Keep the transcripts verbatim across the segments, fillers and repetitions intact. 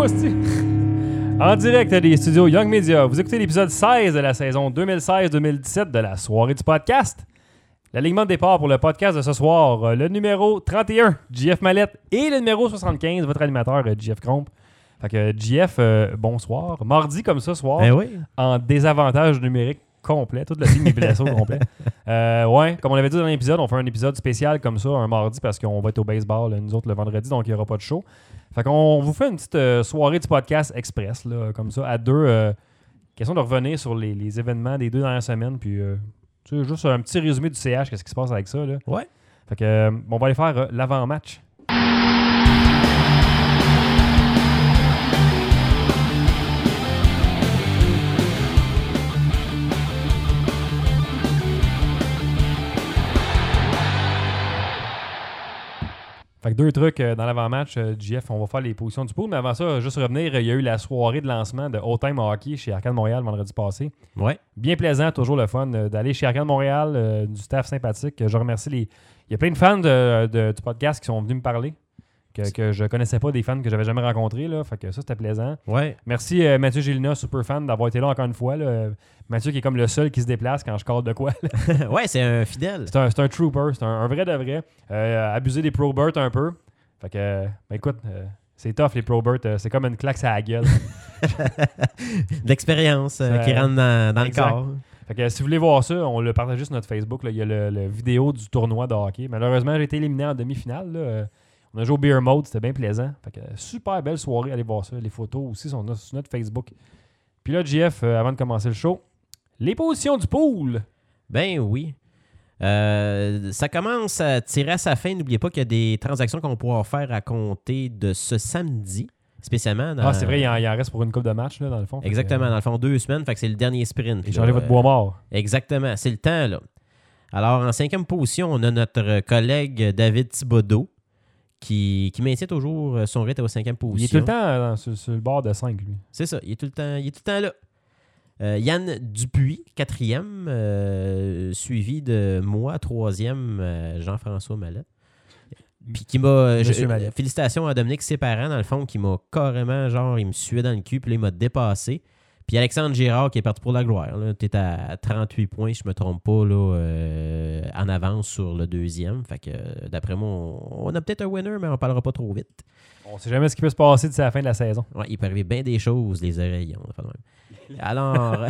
hostie! En direct des studios Young Media, vous écoutez l'épisode seize de la saison deux mille seize deux mille dix-sept de la soirée du podcast. L'alignement de départ pour le podcast de ce soir, le numéro trente et un, J F Mallette, et le numéro soixante-quinze, votre animateur, J F Cromp. Fait que J F, euh, bonsoir. Mardi comme ça, soir, ben oui. En désavantage numérique complet, toute la ligne est blessée au complet. Euh, ouais, comme on l'avait dit dans l'épisode, on fait un épisode spécial comme ça, un mardi, parce qu'on va être au baseball, là, nous autres, le vendredi, donc il n'y aura pas de show. Fait qu'on vous fait une petite euh, soirée du podcast express, là, comme ça, à deux. Euh, question de revenir sur les, les événements des deux dernières semaines, puis euh, tu sais, juste un petit résumé du C H, qu'est-ce qui se passe avec ça, là. Ouais. Fait que, euh, on va aller faire euh, l'avant-match. Fait que deux trucs euh, dans l'avant-match, euh, J F, on va faire les positions du pool. Mais avant ça, juste revenir, il y a eu la soirée de lancement de Old Time Hockey chez Arcade Montréal vendredi passé. Ouais. Bien plaisant, toujours le fun euh, d'aller chez Arcade Montréal, euh, du staff sympathique. Je remercie les... Il y a plein de fans de, de, du podcast qui sont venus me parler, que, que je connaissais pas, des fans que j'avais jamais rencontrés. Là, fait que ça, c'était plaisant. Ouais. Merci euh, Mathieu Gélina, super fan, d'avoir été là encore une fois. Là. Mathieu qui est comme le seul qui se déplace quand je call de quoi. Ouais, c'est un fidèle. C'est un, c'est un trooper, c'est un, un vrai de vrai. Euh, abuser des Probert un peu. Fait que, ben écoute, euh, c'est tough les Probert, euh, c'est comme une claque à la gueule. L'expérience euh, qui rentre dans, dans le corps. Fait que si vous voulez voir ça, on le partage juste sur notre Facebook. Là. Il y a le, le vidéo du tournoi de hockey. Malheureusement, j'ai été éliminé en demi-finale. Là. Euh, on a joué au Beer Mode, c'était bien plaisant. Fait que super belle soirée, allez voir ça. Les photos aussi sont sur notre Facebook. Puis là, J F, euh, avant de commencer le show, les positions du pool. Ben oui. Euh, ça commence à tirer à sa fin. N'oubliez pas qu'il y a des transactions qu'on pourra faire à compter de ce samedi, spécialement. Dans... Ah, c'est vrai, il en, il en reste pour une coupe de match, là, dans le fond. Exactement, que, dans le fond, deux semaines. Fait que c'est le dernier sprint. Échangez votre bois mort. Exactement, c'est le temps, là. Alors, en cinquième position, on a notre collègue David Thibodeau qui, qui maintient toujours son rythme au cinquième position. Il est tout le temps euh, sur, sur le bord de cinq, lui. C'est ça, il est tout le temps, il est tout le temps là. Euh, Yann Dupuis, quatrième, euh, suivi de moi, troisième, euh, Jean-François Mallette. Puis qui m'a. Je, félicitations à Dominique Séparant, dans le fond, qui m'a carrément, genre, il me suait dans le cul, puis là, il m'a dépassé. Puis Alexandre Girard qui est parti pour la gloire. Tu es à trente-huit points, je me trompe pas, là, euh, en avance sur le deuxième. Fait que euh, d'après moi, on, on a peut-être un winner, mais on parlera pas trop vite. On sait jamais ce qui peut se passer d'ici la fin de la saison. Ouais, il peut arriver bien des choses, les oreilles. On va faire le même. Alors,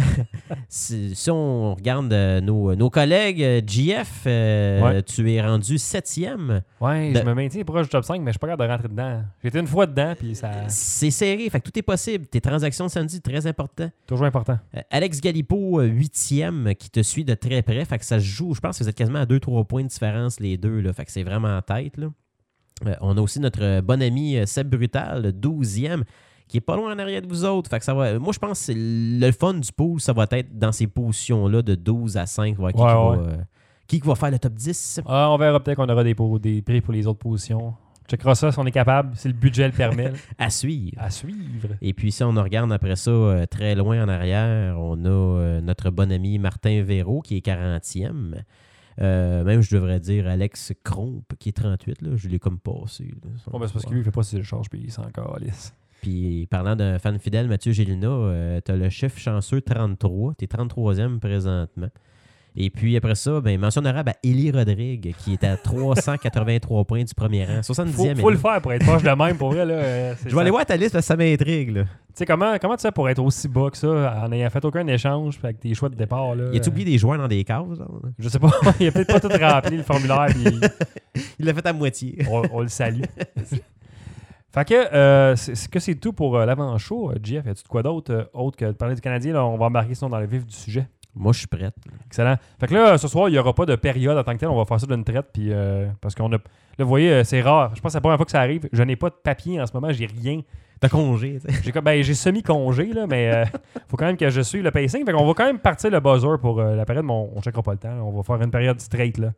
si, si on regarde euh, nos, nos collègues, J F, euh, ouais. tu es rendu septième. Ouais, de... je me maintiens proche du top cinq, mais je suis pas capable de rentrer dedans. J'étais une fois dedans, puis ça... C'est serré, fait que tout est possible. Tes transactions de samedi, très important. Toujours important. Euh, Alex Galipo, huitième, qui te suit de très près, fait que ça se joue. Je pense que vous êtes quasiment à deux trois points de différence, les deux, là, fait que c'est vraiment en tête, là. Euh, on a aussi notre bon ami Seb Brutal, douzième, qui est pas loin en arrière de vous autres. Fait que ça va, moi, je pense que c'est le fun du pool, ça va être dans ces positions-là de douze à cinq. Voir qui, ouais, qui, ouais. Va, euh, qui, qui va faire le top dix. Ah, on verra peut-être qu'on aura des, pour, des prix pour les autres positions. Checkera ça si on est capable, si le budget le permet. À suivre. À suivre. Et puis, si on regarde après ça, euh, très loin en arrière, on a euh, notre bon ami Martin Véraud, qui est quarantième. Euh, même, je devrais dire Alex Cromp, qui est trente-huit. Là. Je l'ai comme passé. Là. Oh, ben c'est parce que lui, il fait pas ses charges, puis il s'en calisse. Puis, parlant d'un fan fidèle, Mathieu Gélina, euh, tu as le chef chanceux trente-trois. Tu es trente-troisième présentement. Et puis, après ça, ben, mention honorable à Élie Rodrigue, qui est à trois cent quatre-vingt-trois points du premier rang. soixante-dixième. Faut, faut le faire pour être proche de même, pour vrai. Là, euh, je vais ça. aller voir ta liste parce que ça m'intrigue. Tu sais, comment, comment tu sais pour être aussi bas que ça, en n'ayant fait aucun échange avec tes choix de départ? Là, y a-tu oublié des joueurs dans des cases? Genre? Je sais pas. Il a peut-être pas tout rempli, le formulaire. Puis... il l'a fait à moitié. on, on le salue. Fait que, euh, c'est, que c'est tout pour euh, l'avant-show. Jeff, y a-tu de quoi d'autre, euh, autre que de parler du Canadien? Là, on va embarquer sinon dans le vif du sujet. Moi, je suis prête. Excellent. Fait que là, ce soir, il n'y aura pas de période en tant que tel. On va faire ça d'une traite. Puis, euh, parce qu'on a. Là, vous voyez, c'est rare. Je pense que c'est la première fois que ça arrive. Je n'ai pas de papier en ce moment. J'ai rien. T'as congé, tu sais. J'ai, ben, j'ai semi-congé, là, mais il euh, faut quand même que je suive le pacing. Fait qu'on va quand même partir le buzzer pour euh, la période, mais on ne checkera pas le temps. Là. On va faire une période straight, là.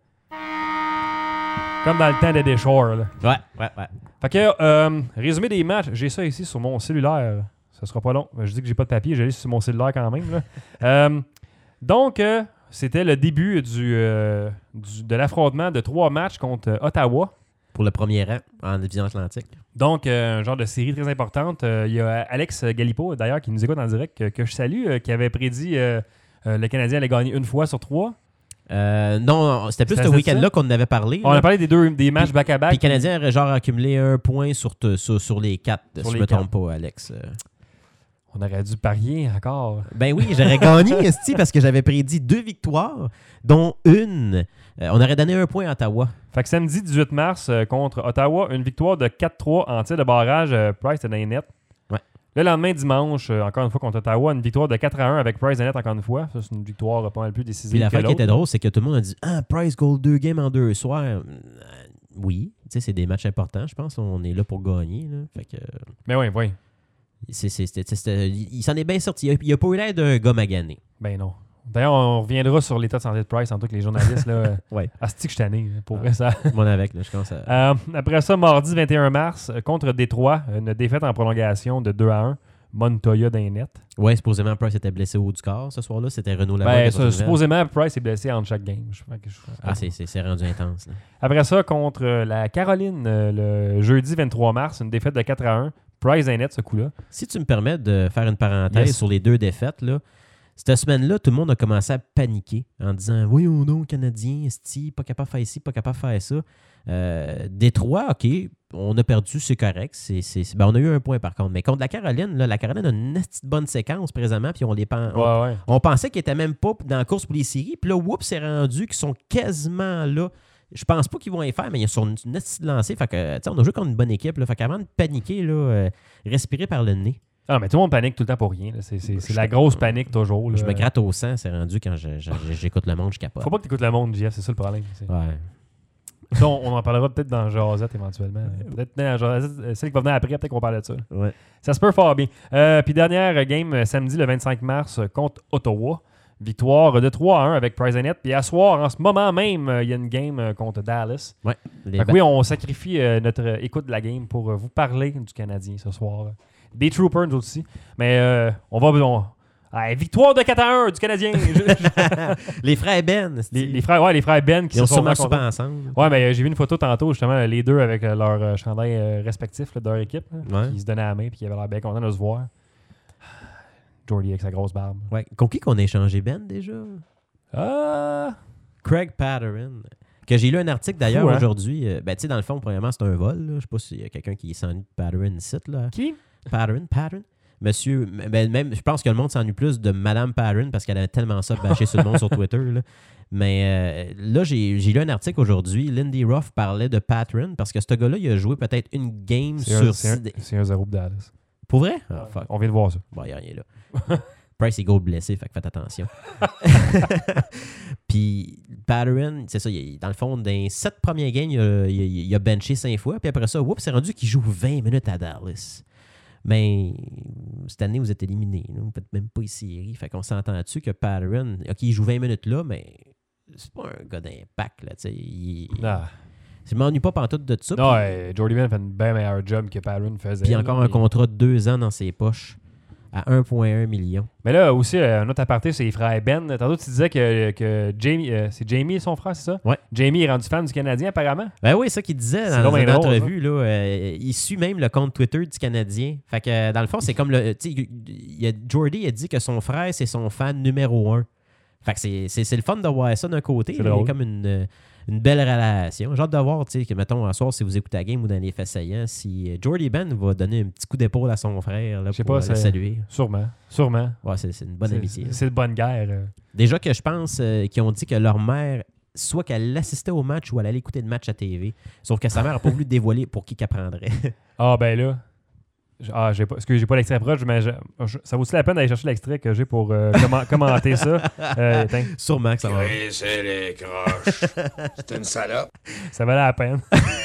Comme dans le temps des Shore, là. Ouais, ouais, ouais. Fait que, euh, résumé des matchs. J'ai ça ici sur mon cellulaire. Ça sera pas long. Je dis que j'ai pas de papier. J'ai sur mon cellulaire quand même, là. euh, Donc, euh, c'était le début du, euh, du, de l'affrontement de trois matchs contre euh, Ottawa. pour le premier rang en division Atlantique. Donc, euh, un genre de série très importante. Il euh, y a Alex Galipo, d'ailleurs, qui nous écoute en direct, que, que je salue, euh, qui avait prédit euh, euh, le Canadien allait gagner une fois sur trois. Euh, non, c'était plus C'était ce week-end-là qu'on en avait parlé. On là. a parlé des deux des matchs back-à-back. Puis le Canadien aurait genre accumulé un point sur, te, sur, sur les quatre, sur si je ne me trompe pas, Alex. On aurait dû parier encore. Ben oui, j'aurais gagné, esti, parce que j'avais prédit deux victoires, dont une. Euh, on aurait donné un point à Ottawa. Fait que samedi dix-huit mars euh, contre Ottawa, une victoire de quatre trois en tir de barrage. Euh, Price est dans les nets. Ouais. Le lendemain, dimanche, euh, encore une fois contre Ottawa, une victoire de quatre à un avec Price et net encore une fois. Ça, c'est une victoire pas mal plus décisive. Puis l'affaire que qui était l'autre. drôle, c'est que tout le monde a dit « Ah, Price goal deux games en deux soirs. Euh, » Oui, tu sais, c'est des matchs importants, je pense. On est là pour gagner. Là. Fait que... Mais oui, oui. C'est, c'est, c'est, c'est, c'est, il s'en est bien sorti. Il n'a pas eu l'air d'un gars magané. Ben non. D'ailleurs, on reviendra sur l'état de santé de Price en tout que les journalistes. Là, ouais. Asti que je tanné, pour ah, vrai, ça. Mon avec, là, je commence à... euh, après ça, mardi vingt et un mars, contre Détroit, une défaite en prolongation de deux à un. Montoya dans les nets. Ouais, supposément Price était blessé au haut du corps ce soir-là. C'était Renaud Lavoie. Ben, ça, supposément, Price est blessé entre chaque game. Je, je, je, ah, c'est, c'est, c'est rendu intense. Là. Après ça, contre la Caroline, le jeudi vingt-trois mars, une défaite de quatre à un. Price et net, ce coup-là. Si tu me permets de faire une parenthèse yes. sur les deux défaites, là, cette semaine-là, tout le monde a commencé à paniquer en disant « Voyons donc, Canadien, esti, pas capable de faire ci, pas capable de faire ça. Euh, » Détroit, OK, on a perdu, c'est correct. C'est, c'est, c'est, ben on a eu un point par contre. Mais contre la Caroline, là, la Caroline a une petite bonne séquence présentement, puis on les pen... ouais, on, ouais. on pensait qu'ils n'étaient même pas dans la course pour les séries. Puis là, whoops, c'est rendu qu'ils sont quasiment là. Je pense pas qu'ils vont y faire, mais ils sont une petite lancée. Fait que, on a joué contre une bonne équipe. Là, fait qu'avant de paniquer, là, euh, respirer par le nez. Ah, mais tout le monde panique tout le temps pour rien. Là. C'est, c'est, c'est la grosse panique toujours. Là. Je me gratte au sang, c'est rendu quand je, je, j'écoute le monde, je capote. Faut pas que tu écoutes le monde, Jeff, c'est ça le problème. C'est... Ouais. Ça, on, on en parlera peut-être dans Jazette éventuellement. Peut-être dans Jazette, celle qui va venir après, peut-être qu'on parle de ça. Ouais. Ça se peut fort bien. Euh, puis dernière game, samedi le vingt-cinq mars contre Ottawa. Victoire de trois à un avec Price et net. Puis à soir, en ce moment même, il y a une game contre Dallas. Ouais. Les Fait que oui, on sacrifie euh, notre écoute de la game pour euh, vous parler du Canadien ce soir. Des Troopers, nous aussi. Mais euh, on va... On... Ah, victoire de quatre à un du Canadien. les frères Ben. Les, les frères, ouais, les frères Ben qui Ils ont se sont sûrement soupé ensemble. Ouais, mais euh, j'ai vu une photo tantôt, justement, les deux avec euh, leurs euh, chandails euh, respectifs là, de leur équipe. Là, ouais. Qui se donnaient la main et qui avaient l'air bien contents de se voir. Jordy avec sa grosse barbe. Ouais. Contre qui qu'on a échangé Ben déjà? Ah! Craig Patterson. Que j'ai lu un article d'ailleurs Fou, hein? aujourd'hui. Euh, ben, tu sais, dans le fond, premièrement, c'est un vol. Là. Je sais pas s'il y a quelqu'un qui s'ennuie de Patterson ici. Là. Qui? Patterson, Patterson. Monsieur, ben, même, je pense que le monde s'ennuie plus de Madame Patterson parce qu'elle avait tellement ça bâché sur le monde sur Twitter. Là. Mais euh, là, j'ai, j'ai lu un article aujourd'hui. Lindy Ruff parlait de Patterson parce que ce gars-là, il a joué peut-être une game c'est sur un, c'est, un, six... c'est un zéro de Dallas. Pour vrai? Ouais, Oh, fuck. on vient de voir ça. Bon, il n'y a rien là. Price est goal blessé, fait que faites attention. Puis Patterson, c'est ça, il, dans le fond, dans les sept premiers games, il a, il, il a benché cinq fois. Puis après ça, oups, c'est rendu qu'il joue vingt minutes à Dallas. Mais cette année, vous êtes éliminés. Vous ne faites même pas les séries. Fait qu'on s'entend-tu que Patterson, OK, il joue vingt minutes là, mais c'est pas un gars d'impact. Là, il, Ah. Je m'ennuie pas pantoute de ça. Non, puis, euh, Jordy Ben fait un bien meilleur job que Patterson faisait. puis encore là, un mais... contrat de deux ans dans ses poches à un virgule un million. Mais là aussi, euh, un autre aparté, c'est les frères Ben. Tantôt, tu disais que, que Jamie, euh, c'est Jamie son frère, c'est ça? Ouais. Jamie est rendu fan du Canadien, apparemment. Ben oui, c'est ça qu'il disait C'est dans, dans donc une bien drôle, entrevue. Là, euh, il suit même le compte Twitter du Canadien. Fait que euh, dans le fond, c'est comme le. Tu sais, il y a- Jordy a dit que son frère, c'est son fan numéro un. Fait que c'est, c'est, c'est le fun de voir ça d'un côté. C'est là. Il y a drôle. comme une, euh, une belle relation. J'ai hâte de voir, tu sais, que mettons, un soir, si vous écoutez la game ou dans les faits saillants, si euh, Jordy Ben va donner un petit coup d'épaule à son frère là, Je sais pour pas, euh, le c'est- saluer. Sûrement. Sûrement. Ouais, c'est, c'est une bonne c'est, amitié. C'est, c'est une bonne guerre. euh. Déjà que je pense euh, qu'ils ont dit que leur mère, soit qu'elle assistait au match ou elle allait écouter le match à T V. Sauf que sa mère n'a pas voulu dévoiler pour qui qu'elle prendrait. Ah, ben là. j- Ah, j'ai pas, parce que j'ai pas l'extrait proche, mais je- je- ça vaut aussi la peine d'aller chercher l'extrait que j'ai pour euh, comment- commenter ça. Euh, tiens, Sûrement que ça va. Grisez les croches. C'est une salope. ça valait la peine.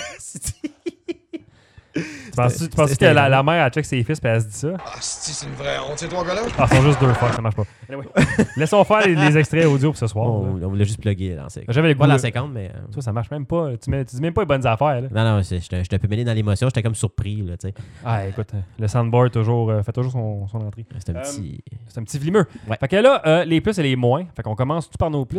Tu penses-tu, tu penses-tu que c'était la, drôle. la mère, elle check ses fils et elle se dit ça? Ah, c'est c'est une vraie honte, ces trois gars-là. Ah, ils sont juste deux fois, ça marche pas. Anyway. Laissons faire les, les extraits audio pour ce soir. On, là. on l'a juste plugué dans cinquante. J'avais le goût Pas dans de- cinquante, mais. euh, Ça, ça marche même pas. Tu, mets, tu dis même pas les bonnes affaires. Là. Non, non, c'est- j'étais j'étais un peu mêlé dans l'émotion. J'étais comme surpris, là, tu sais. Ah, écoute, le soundboard toujours, euh, fait toujours son, son entrée. C'était un Euh, petit. C'est un petit vlimeux. Ouais. Fait que là, euh, les plus et les moins. Fait qu'on commence tout par nos plus.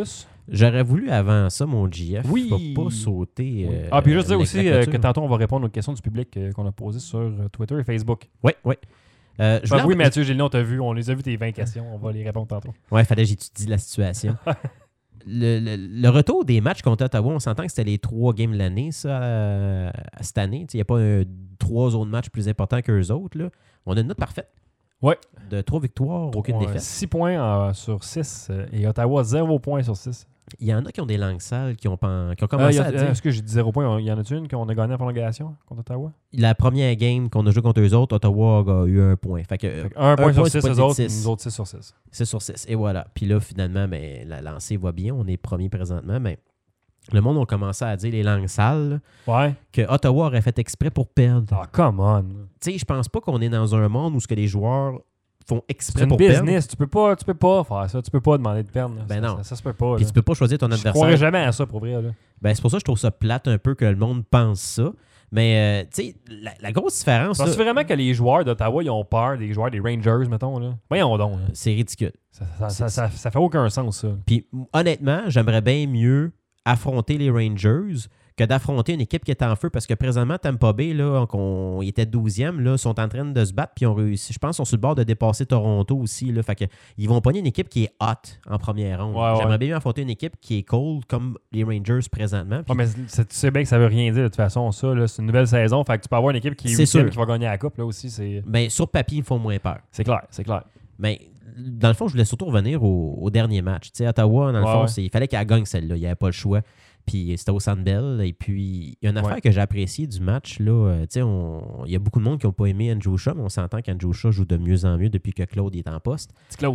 J'aurais voulu avant ça, mon G F. Oui. Faut pas sauter. Oui. Euh, ah, puis juste dire la- aussi la euh, clôture. que tantôt, on va répondre aux questions du public euh, qu'on a posées sur euh, Twitter et Facebook. Oui, oui. Euh, je Ah, voulais- oui, Mathieu, Gilles, on t'a vu. On les a vu tes vingt questions. On va les répondre tantôt. Ouais, fallait que j'étudie la situation. le, le, le retour des matchs contre Ottawa, on s'entend que c'était les trois games de l'année, ça, euh, cette année. Il n'y a pas un, trois autres matchs plus importants qu'eux autres. Là. On a une note parfaite. Ouais. De trois victoires, aucune Ouais, défaite. six points euh, sur six. euh, et Ottawa, zéro point sur six. Il y en a qui ont des langues sales, qui ont, pen- qui ont Euh, commencé y a- à dire... euh, Est-ce que j'ai dit zéro point? Il y en a-tu une qu'on a gagné en prolongation contre Ottawa? La première game qu'on a joué contre eux autres, Ottawa a eu un point. Fait que, Fait que un point sur six, c'est pas eux des autres, six. nous autres six sur six. six sur six. Et voilà. Puis là, finalement, ben, la lancée va bien. On est premier présentement, mais le monde a commencé à dire les langues sales, là, Ouais. que Ottawa aurait fait exprès pour perdre. Ah, come on. Tu sais, je pense pas qu'on est dans un monde où ce que les joueurs font exprès C'est une pour business. Tu peux pas, tu peux pas faire ça. Tu peux pas demander de perdre. là. Ben ça, non. Ça, ça se peut pas. perdre. Puis là. tu peux pas choisir ton Je adversaire. croirais jamais à ça, pour vrai. Là. Ben, c'est pour ça que je trouve ça plate un peu que le monde pense ça. Mais, euh, tu sais, la, la grosse différence, là, Penses-tu vraiment que les joueurs d'Ottawa, ils ont peur des joueurs des Rangers, mettons? Là? Voyons donc. là. c'est ridicule. Ça, ça, ça, ça, ça fait aucun sens, ça. Puis honnêtement, j'aimerais bien mieux affronter les Rangers que d'affronter une équipe qui est en feu parce que présentement, Tampa Bay, là, on, ils étaient douzième, là, sont en train de se battre puis ont réussi. Je pense qu'ils sont sur le bord de dépasser Toronto aussi. Là, fait que, ils vont pogner une équipe qui est hot en première ronde. Ouais, ouais. J'aimerais bien mieux affronter une équipe qui est cold comme les Rangers présentement. Puis Ouais, mais c'est- tu sais bien que ça veut rien dire de toute façon, ça. là. C'est une nouvelle saison. Fait que tu peux avoir une équipe qui est C'est huitième sûr. qui va gagner la coupe. Là aussi, c'est ben, sur papier, ils me font moins peur. c'est clair. C'est clair. Mais dans le fond, je voulais surtout revenir au, au dernier match. Tu sais, Ottawa, dans le Ouais, fond, ouais. c'est- il fallait qu'elle gagne celle-là. Il n'y avait pas le choix. Puis c'était au Centre Bell. Et puis, il y a une affaire Ouais. que j'ai appréciée du match. Là, euh, tu sais, on- il y a beaucoup de monde qui n'ont pas aimé Andrew Shaw, mais on s'entend qu'Andrew Shaw joue de mieux en mieux depuis que Claude est en poste. Petit Claude.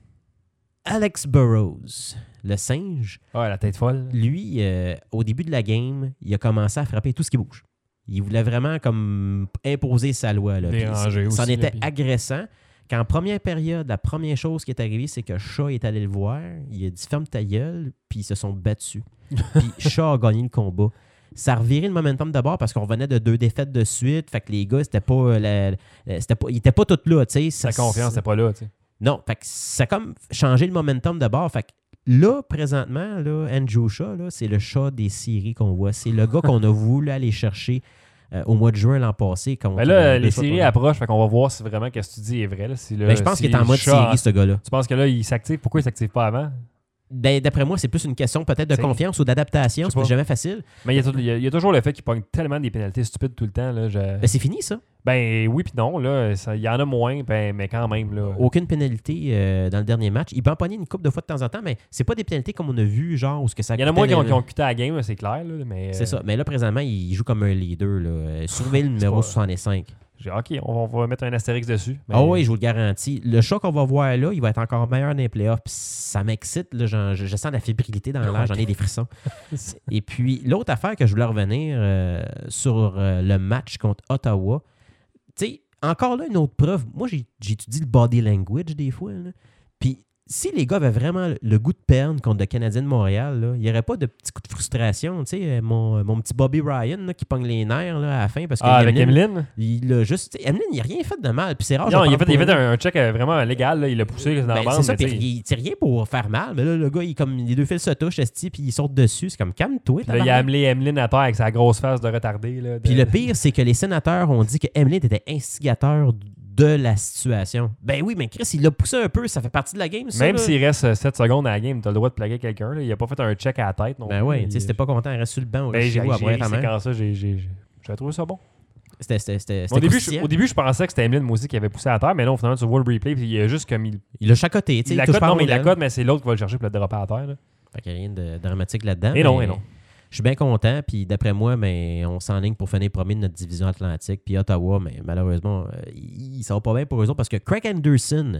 Alex Burrows, le singe, Ouais, la tête folle. lui, euh, au début de la game, il a commencé à frapper tout ce qui bouge. Il voulait vraiment comme imposer sa loi. Là. Puis Déranger C'en aussi, était là, puis- agressant. Qu'en première période, la première chose qui est arrivée, c'est que Shaw est allé le voir. Il a dit « ferme ta gueule », puis ils se sont battus. Puis Shaw a gagné le combat. Ça a reviré le momentum d'abord parce qu'on revenait de deux défaites de suite. Fait que les gars, c'était pas, euh, la- la- c'était pas, ils étaient pas tous là. tu sais. Ça- Sa confiance n'est pas là, tu sais. Non, fait que ça a comme changé le momentum d'abord. Fait que là, présentement, là, Andrew Shaw, là, c'est le chat des séries qu'on voit. C'est le gars qu'on a voulu aller chercher euh, au mois de juin l'an passé. Contre, Mais là, euh, les deux fois séries contre- approchent, fait qu'on va voir si vraiment qu'est-ce que tu dis est vrai. Là, si le, Ben, je pense si qu'il est en mode Shaw- série, ce gars-là. Tu penses que là, il s'active? Pourquoi il s'active pas avant? Ben, d'après moi, c'est plus une question peut-être de C'est- confiance ou d'adaptation. Je sais C'est pas. jamais facile. Mais il y, a, tout- il y a- il y a toujours le fait qu'il pogne tellement des pénalités stupides tout le temps. Là, je- Ben, c'est fini, ça. Ben oui puis non, là, ça- il y en a moins, ben, mais quand même. Là. Aucune pénalité euh, dans le dernier match. Il peut en pogner une coupe de fois de temps en temps, mais c'est pas des pénalités comme on a vu, genre, où ce que ça Il y en a coûtait moins qui ont, le- qui ont quitté la game, c'est clair. Là, mais, C'est euh, ça. Mais là, présentement, il joue comme un leader. Là. Euh, Surveille le numéro pas- soixante-cinq. J'ai dit, OK, on va, on va mettre un astérix dessus. mais- Ah oui, je vous le garantis. Le chat qu'on va voir là, il va être encore meilleur dans les playoffs. Puis ça m'excite. Là, j'en- je, je sens la fébrilité dans l'air. J'en ai des frissons. Et puis, l'autre affaire que je voulais revenir euh, sur euh, le match contre Ottawa, tu sais, encore là, une autre preuve. Moi, j'ai- j'étudie le body language des fois. là. Puis, si les gars avaient vraiment le goût de perdre contre le Canadien de Montréal, là, il n'y aurait pas de petits coups de frustration. Tu sais, euh, mon, mon petit Bobby Ryan là, qui pogne les nerfs là, à la fin parce que Ah, avec Emeline, Emeline? il a juste. tu sais, Emeline, il n'a rien fait de mal. Puis c'est rare. Non, je il a parle fait, il a pour fait lui. un, un check euh, vraiment légal. Là, il l'a poussé dans la Ben, bande. c'est ça, mais puis tu sais, il tire rien pour faire mal. Mais là, le gars, il, comme, les deux fils se touchent, esti, puis ils sautent dessus. C'est comme calme-toi. puis là, il a tabarnak. amené Emeline à terre avec sa grosse face de retardé. Là, de- Puis le pire, c'est que les sénateurs ont dit que Emeline était instigateur de la situation. Ben oui, mais Chris, il l'a poussé un peu. Ça fait partie de la game, ça. Même là. s'il reste sept secondes à la game, tu as le droit de plaquer quelqu'un. là. Il a pas fait un check à la tête. Non Ben plus. oui, Il- tu sais, si t'es pas content, reste sur le banc. Ben, j'ai à j'ai broyer ta ri, main. c'est quand ça, j'ai j'ai- j'ai- j'ai trouvé ça bon. C'était c'était- c'était- Au c'était début, je, croustillant. au début, je pensais que c'était Emeline Moussi qui avait poussé à terre, mais là, finalement, tu vois le replay, puis il a juste comme il. Il l'a chacoté. tu sais, Il la touche cote, pas à non, mais il la rondelle. cote, mais c'est l'autre qui va le chercher pour le dropper à terre. là. Fait qu'il n'y a rien de dramatique là-dedans. Et non, mais et non. Je suis bien content. Puis d'après moi, mais on s'enligne pour finir premier de notre division atlantique. Puis Ottawa, mais malheureusement, euh, il, ça va pas bien pour eux autres parce que Craig Anderson,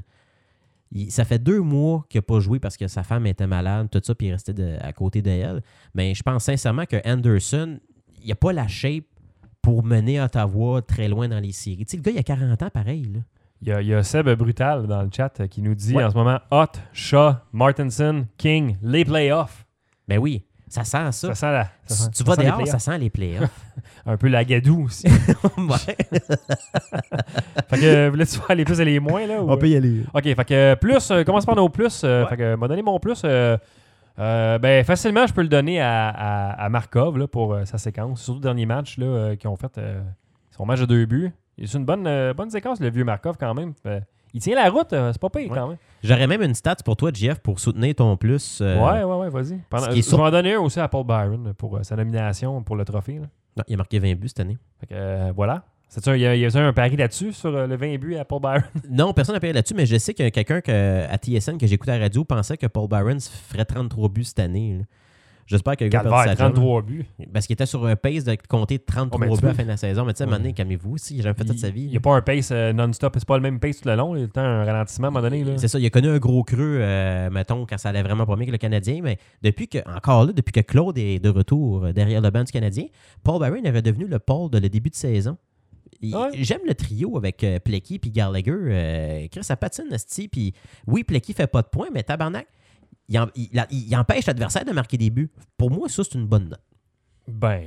il- ça fait deux mois qu'il n'a pas joué parce que sa femme était malade, tout ça, puis il restait de- à côté d'elle. Mais je pense sincèrement que Anderson, il n'a pas la shape pour mener Ottawa très loin dans les séries. Tu sais, le gars, il a quarante ans, pareil. Là. Il y, a, il y a Seb Brutal dans le chat euh, qui nous dit Ouais. en ce moment Hot, Shaw, Martinson, King, les playoffs. Ben oui, ça sent ça. Ça sent la. ça sent- tu ça vas sent les dehors, playoffs. ça sent les playoffs. Un peu la gadoue aussi. Ouais. Fait que, euh, voulais-tu faire les plus et les moins là ou- y aller. Ok, fait que euh, plus, euh, commence par nos plus. euh, Ouais. Fait que, m'a donné mon plus. euh, Euh, ben, facilement, je peux le donner à, à, à Markov là, pour euh, sa séquence. Surtout le dernier match là, euh, qu'ils ont fait euh, son match de deux buts. C'est une bonne, euh, bonne séquence, le vieux Markov, quand même. Euh, il tient la route, euh, c'est pas pire, ouais. quand même. J'aurais même une stat pour toi, J F, pour soutenir ton plus. Euh, ouais, ouais, ouais, vas-y. Pendant, je sur... vais en donner un aussi à Paul Byron pour euh, sa nomination pour le trophée. Là. Non, il a marqué vingt buts cette année. Fait que, euh, voilà. C'est sûr, il y a, il y a un pari là-dessus sur euh, le vingt buts à Paul Byron? Non, personne n'a parié là-dessus, mais je sais qu'il y a quelqu'un que, à T S N que j'écoutais à la radio pensait que Paul Byron ferait trente-trois buts cette année. Là. J'espère que le gars a perdu sa trente-trois buts. Parce qu'il était sur un pace de compter trente-trois oh, buts à la fin de la saison. Mais tu sais, à un moment donné, calmez-vous aussi, il a jamais fait il, toute sa vie. Il n'y a pas un pace euh, non-stop, c'est pas le même pace tout le long. Il y a le temps un ralentissement à un moment donné. Là. C'est ça, il a connu un gros creux, euh, mettons, quand ça allait vraiment pas bien que le Canadien. Mais depuis que, encore là, depuis que Claude est de retour derrière le banc du Canadien, Paul Byron avait devenu le Paul de le début de saison. Il, ouais. J'aime le trio avec euh, Plecky et Gallagher. Euh, Chris, ça patine, esti. Puis oui, Plecky fait pas de points, mais tabarnak, il, en, il, il, il empêche l'adversaire de marquer des buts. Pour moi, ça, c'est une bonne note. Ben,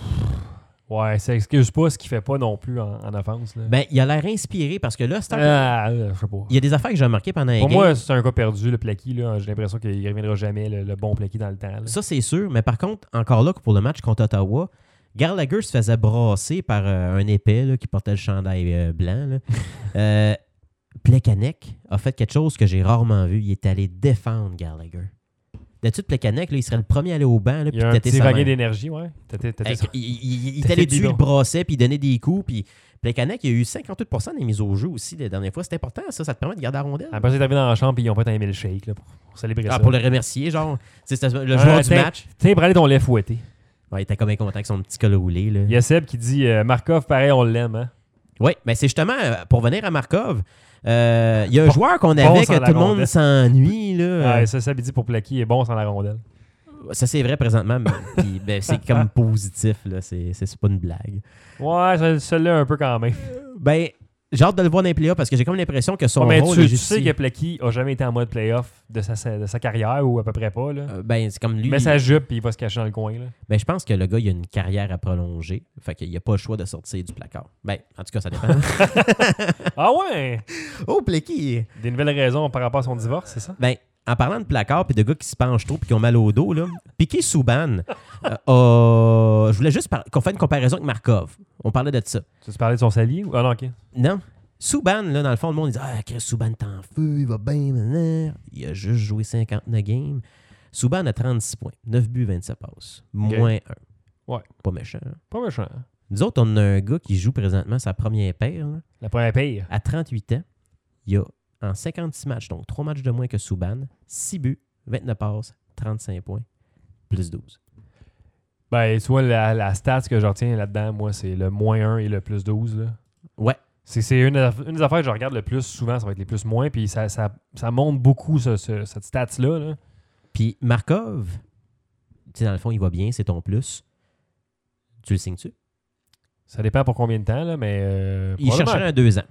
ouais, ça excuse pas ce qu'il fait pas non plus en, en offense. Là. Ben, il a l'air inspiré parce que là, c'est un... ah, je sais pas. Il y a des affaires que j'ai remarquées pendant les Pour games. moi, c'est un cas perdu, le Plecky. J'ai l'impression qu'il ne reviendra jamais, le, le bon Plecky dans le temps. Là. Ça, c'est sûr. Mais par contre, encore là, pour le match contre Ottawa, Gallagher se faisait brasser par euh, un épais là, qui portait le chandail euh, blanc. Là. euh, Plekanec a fait quelque chose que j'ai rarement vu. Il est allé défendre Gallagher. D'habitude, Plekanec, il serait le premier à aller au banc. Là, il y a un petit vaguet d'énergie, ouais. T'étais, t'étais hey, il, il, il était dessus, il brassait, puis il donnait des coups. Puis Plekanec, il a eu cinquante-huit pour cent des mises au jeu aussi la dernière fois. C'est important, ça. Ça te permet de garder la rondelle. Après, ils étaient dans la chambre et ils ont fait un milkshake là, pour, pour célébrer ah, ça. Pour le remercier, genre. C'était le joueur euh, du match. Tiens, pour aller ton lait fouetté. Ouais, il était comme content avec son petit col roulé. Là. Il y a Seb qui dit euh, Markov, pareil, on l'aime. Hein? Oui, mais c'est justement, pour venir à Markov, euh, il y a un bon, joueur qu'on avait que tout le monde s'ennuie. Là. Ouais, ça, Seb il dit pour Plecky, il est bon sans la rondelle. Ça, c'est vrai présentement, mais puis, ben, c'est comme positif. Là. C'est, c'est, c'est pas une blague. Ouais, celui-là un peu quand même. Ben, j'ai hâte de le voir dans les playoffs parce que j'ai comme l'impression que son ouais, rôle tu, est tu juste... sais que Plecky a jamais été en mode playoff de sa, de sa carrière ou à peu près pas. Là. Euh, ben, c'est comme lui... Il met sa jupe et il va se cacher dans le coin. Là. Ben, je pense que le gars, il a une carrière à prolonger. Fait qu'il a pas le choix de sortir du placard. Ben, en tout cas, ça dépend. Ah ouais? Oh, Plecky! Des nouvelles raisons par rapport à son divorce, c'est ça? Ben, en parlant de placard puis de gars qui se penchent trop puis qui ont mal au dos, là, Piqué Souban, euh, euh, je voulais juste par- qu'on fasse une comparaison avec Markov. On parlait de ça. Tu veux parler de son salier? Ah non, OK. Non. Souban, là, dans le fond, le monde dit « Ah, Chris Souban est en feu, il va bien, maintenant. » Il a juste joué cinquante-neuf games. Souban a trente-six points, neuf buts, vingt-sept passes. Moins okay. un. Ouais. Pas méchant. Hein? Pas méchant. Nous autres, on a un gars qui joue présentement sa première paire. Là. La première paire. À trente-huit ans, il a en cinquante-six matchs, donc trois matchs de moins que Souban, six buts, vingt-neuf passes, trente-cinq points, plus douze. Ben, tu vois, la, la stat que je retiens là-dedans, moi, c'est le moins un et le plus douze. Là. Ouais. C'est, c'est une, une des affaires que je regarde le plus souvent, ça va être les plus moins, puis ça, ça, ça monte beaucoup, ce, ce, cette stat-là. Là. Puis Markov, tu sais, dans le fond, il va bien, c'est ton plus. Tu le signes-tu? Ça dépend pour combien de temps, là, mais... Euh, il chercherait un deux ans.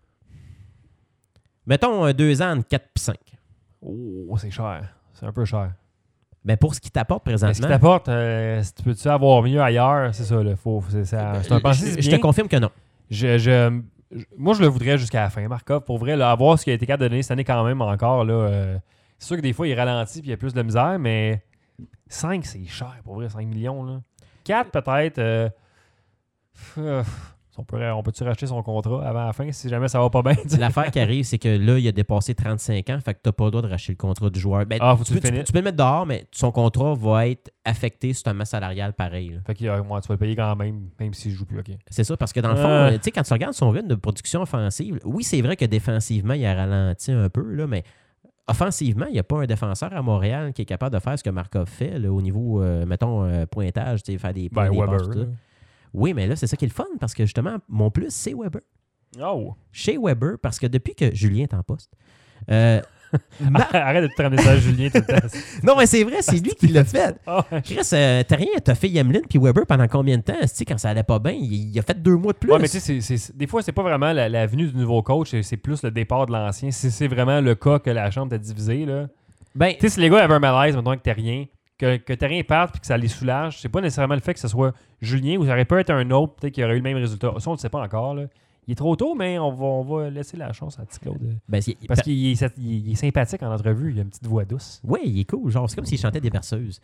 Mettons un deux ans entre quatre et cinq. Oh, c'est cher. C'est un peu cher. Mais pour ce qui t'apporte présentement... Mais ce qui t'apporte, euh, si tu peux-tu avoir mieux ailleurs, c'est ça. Là, faut, c'est, ça c'est un pensée, je, je te confirme que non. Je, je, je, moi, je le voudrais jusqu'à la fin, Markov. Pour vrai, là, avoir ce qu'il a été capable de donner cette année quand même encore. Là, euh, c'est sûr que des fois, il ralentit et il y a plus de misère, mais cinq, c'est cher, pour vrai, cinq millions. Là. quatre, peut-être... Euh, euh, On, peut, on peut-tu racheter son contrat avant la fin si jamais ça va pas bien? L'affaire qui arrive, c'est que là, il a dépassé trente-cinq ans, fait que tu n'as pas le droit de racheter le contrat du joueur. Ben, ah, faut tu, tu, peux, tu, tu peux le mettre dehors, mais son contrat va être affecté sur ta masse salariale pareil. Là. Fait que moi, tu vas le payer quand même, même s'il ne joue plus. Okay. C'est ça, parce que dans le fond, euh... tu sais, quand tu regardes son rythme de production offensive, oui, c'est vrai que défensivement, il a ralenti un peu, là, mais offensivement, il n'y a pas un défenseur à Montréal qui est capable de faire ce que Markov fait là, au niveau, euh, mettons, euh, pointage, faire des points, ben, des Weber, passes, là. Oui, mais là, c'est ça qui est le fun, parce que justement, mon plus, c'est Weber. Oh! Chez Weber, parce que depuis que Julien est en poste... Euh, ma... Arrête de te ramener ça à Julien tout le temps. Non, mais c'est vrai, c'est lui qui l'a fait. Oh, Chris, euh, t'as rien, t'as fait Yemlin puis Weber pendant combien de temps? T'sais, quand ça allait pas bien, il, il a fait deux mois de plus. Ouais, mais tu sais, c'est, c'est, des fois, c'est pas vraiment la, la venue du nouveau coach, c'est, c'est plus le départ de l'ancien. C'est, c'est vraiment le cas que la chambre t'a divisé, là. Ben, tu sais, si les gars avaient un malaise, maintenant que t'as rien... Que, que Terrien parte et que ça les soulage, c'est pas nécessairement le fait que ce soit Julien ou ça aurait pu être un autre, peut-être qu'il aurait eu le même résultat. Ça, on ne le sait pas encore. Là. il est trop tôt, mais on va, on va laisser la chance à petit Claude. Ben, c'est- Parce qu'il est, il est sympathique en entrevue. Il a une petite voix douce. Oui, il est cool. Genre, c'est comme s'il chantait des berceuses.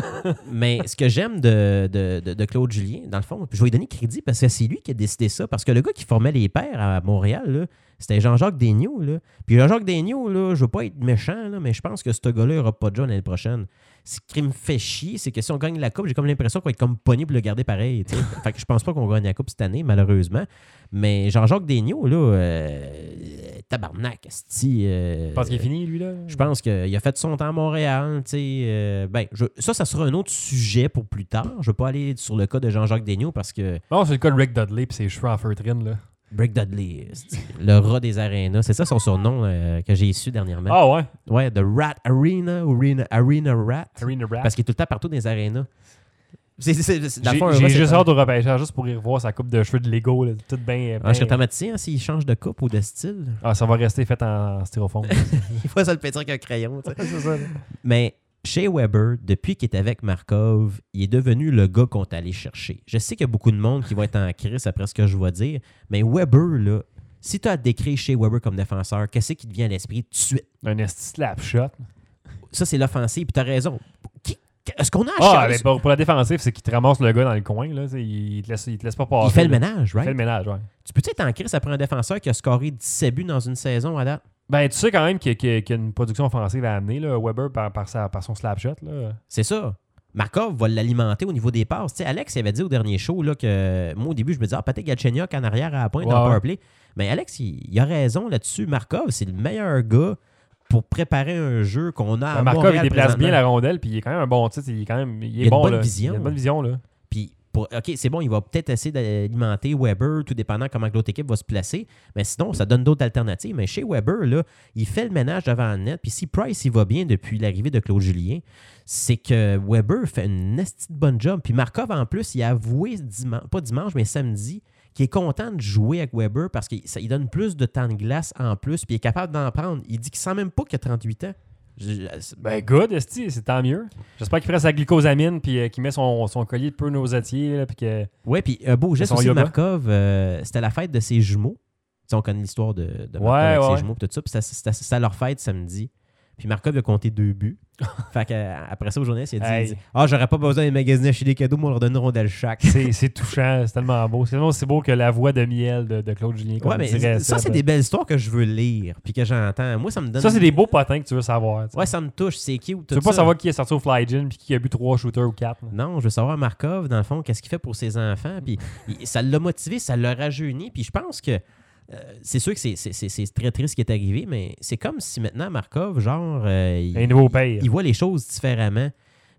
Mais ce que j'aime de, de, de, de Claude Julien, dans le fond, je vais lui donner crédit parce que c'est lui qui a décidé ça. Parce que le gars qui formait les pairs à Montréal, là, c'était Jean-Jacques Daigneault. Là. Puis Jean-Jacques Daigneault, là, je veux pas être méchant, là, mais je pense que ce gars-là n'aura pas de job l'année prochaine. Ce qui me fait chier, c'est que si on gagne la coupe, j'ai comme l'impression qu'on va être comme pogné pour le garder pareil. T'sais. Fait que je pense pas qu'on gagne la coupe cette année, malheureusement. Mais Jean-Jacques Daigneault, là, euh, tabarnak, esti. Euh, Je pense qu'il est fini, lui, là. Je pense qu'il a fait son temps à Montréal. Euh, ben, je, ça, ça sera un autre sujet pour plus tard. Je ne veux pas aller sur le cas de Jean-Jacques Daigneault parce que. Non, c'est le cas de Rick Dudley et ses cheveux en feutrine, là. Rick Dudley, le rat des arénas. C'est ça son surnom euh, que j'ai su dernièrement. Ah ouais? Ouais, The Rat Arena ou Arena, Arena Rat. Arena Rat. Parce qu'il est tout le temps partout dans les arénas. C'est, c'est, c'est, dans le J'ai, fond, un j'ai rat, juste c'est hâte au repêchage juste pour y revoir sa coupe de cheveux de Lego, là, tout bien. Ah, je serais traumatisé hein, s'il change de coupe ou de style. Ah, ça va rester fait en styrofoam. Il faut ça le pétrir avec un crayon. Tu sais. C'est ça. Là. Mais Shea Weber, depuis qu'il est avec Markov, il est devenu le gars qu'on est allé chercher. Je sais qu'il y a beaucoup de monde qui va être en crise après ce que je vais dire, mais Weber, là, si tu as décrit Shea Weber comme défenseur, qu'est-ce qui te vient à l'esprit tout de suite? Un esti slap shot. Ça, c'est l'offensive, puis tu as raison. Qui, est-ce qu'on a Ah, acheté? mais pour, pour la défensive, c'est qu'il te ramasse le gars dans le coin. Là, il, il, te laisse, il te laisse pas passer. Il fait le là. ménage, Il right? fait le ménage, ouais. Tu peux-tu être en crise après un défenseur qui a scoré dix-sept buts dans une saison à date? Ben, tu sais quand même qu'il y a, qu'il y a, qu'il y a une production offensive à amener, là, Weber, par, par, sa, par son slap shot. Là. C'est ça. Markov va l'alimenter au niveau des passes. Tu sais, Alex il avait dit au dernier show là, que moi, au début, je me disais, ah, peut-être Galchenyuk en arrière à la pointe Ouais, dans le ouais. powerplay. Mais Alex, il, il a raison là-dessus. Markov, c'est le meilleur gars pour préparer un jeu qu'on a à Ben, Markov, Montréal il déplace présentement. bien la rondelle, puis il est quand même un bon titre. Il est quand même il est Il a une bon, bonne là. vision. Il a une bonne vision. Là. Puis, pour, OK, c'est bon, il va peut-être essayer d'alimenter Weber, tout dépendant comment l'autre équipe va se placer. Mais sinon, ça donne d'autres alternatives. Mais chez Weber, là, il fait le ménage devant le net. Puis si Price, il va bien depuis l'arrivée de Claude Julien, c'est que Weber fait une esti de bonne job. Puis Markov, en plus, il a avoué, dimanche, pas dimanche, mais samedi, qu'il est content de jouer avec Weber parce qu'il il donne plus de temps de glace en plus. Puis il est capable d'en prendre. Il dit qu'il sent même pas qu'il a trente-huit ans. Je, Ben, good, esti, c'est tant mieux. J'espère qu'il ferait sa glucosamine, puis euh, qu'il met son, son collier de peu noisetier, là, puis que... ouais, puis un beau geste son aussi de yoga. Markov, euh, c'était la fête de ses jumeaux. Tu sais, on connaît l'histoire de, de Markov Ouais, avec ouais, ses ouais. jumeaux et tout ça. Puis c'était- c'était c'était leur fête samedi. Puis Markov a compté deux buts. Fait qu'après ça, au journaliste, il a dit, Hey. il dit, ah, j'aurais pas besoin de magasiner chez des cadeaux, mais on leur donne une rondelle chaque. C'est, c'est touchant, c'est tellement beau. C'est tellement aussi beau que la voix de miel de, de Claude Julien. comme Ouais, mais dirait ça, Seb. c'est des belles histoires que je veux lire puis que j'entends. Moi, ça me donne. Ça, c'est des beaux potins que tu veux savoir. tu sais. Ouais, ça me touche. C'est cute. Tu tout veux pas ça. savoir qui est sorti au Fly Gin puis qui a bu trois shooters ou quatre. là. Non, je veux savoir Markov, dans le fond, qu'est-ce qu'il fait pour ses enfants. Puis il- ça l'a motivé, ça l'a rajeuni. Puis je pense que euh, c'est sûr que c'est, c'est, c'est, c'est très triste ce qui est arrivé, mais c'est comme si maintenant Markov, genre, euh, il, Un nouveau père. il voit les choses différemment.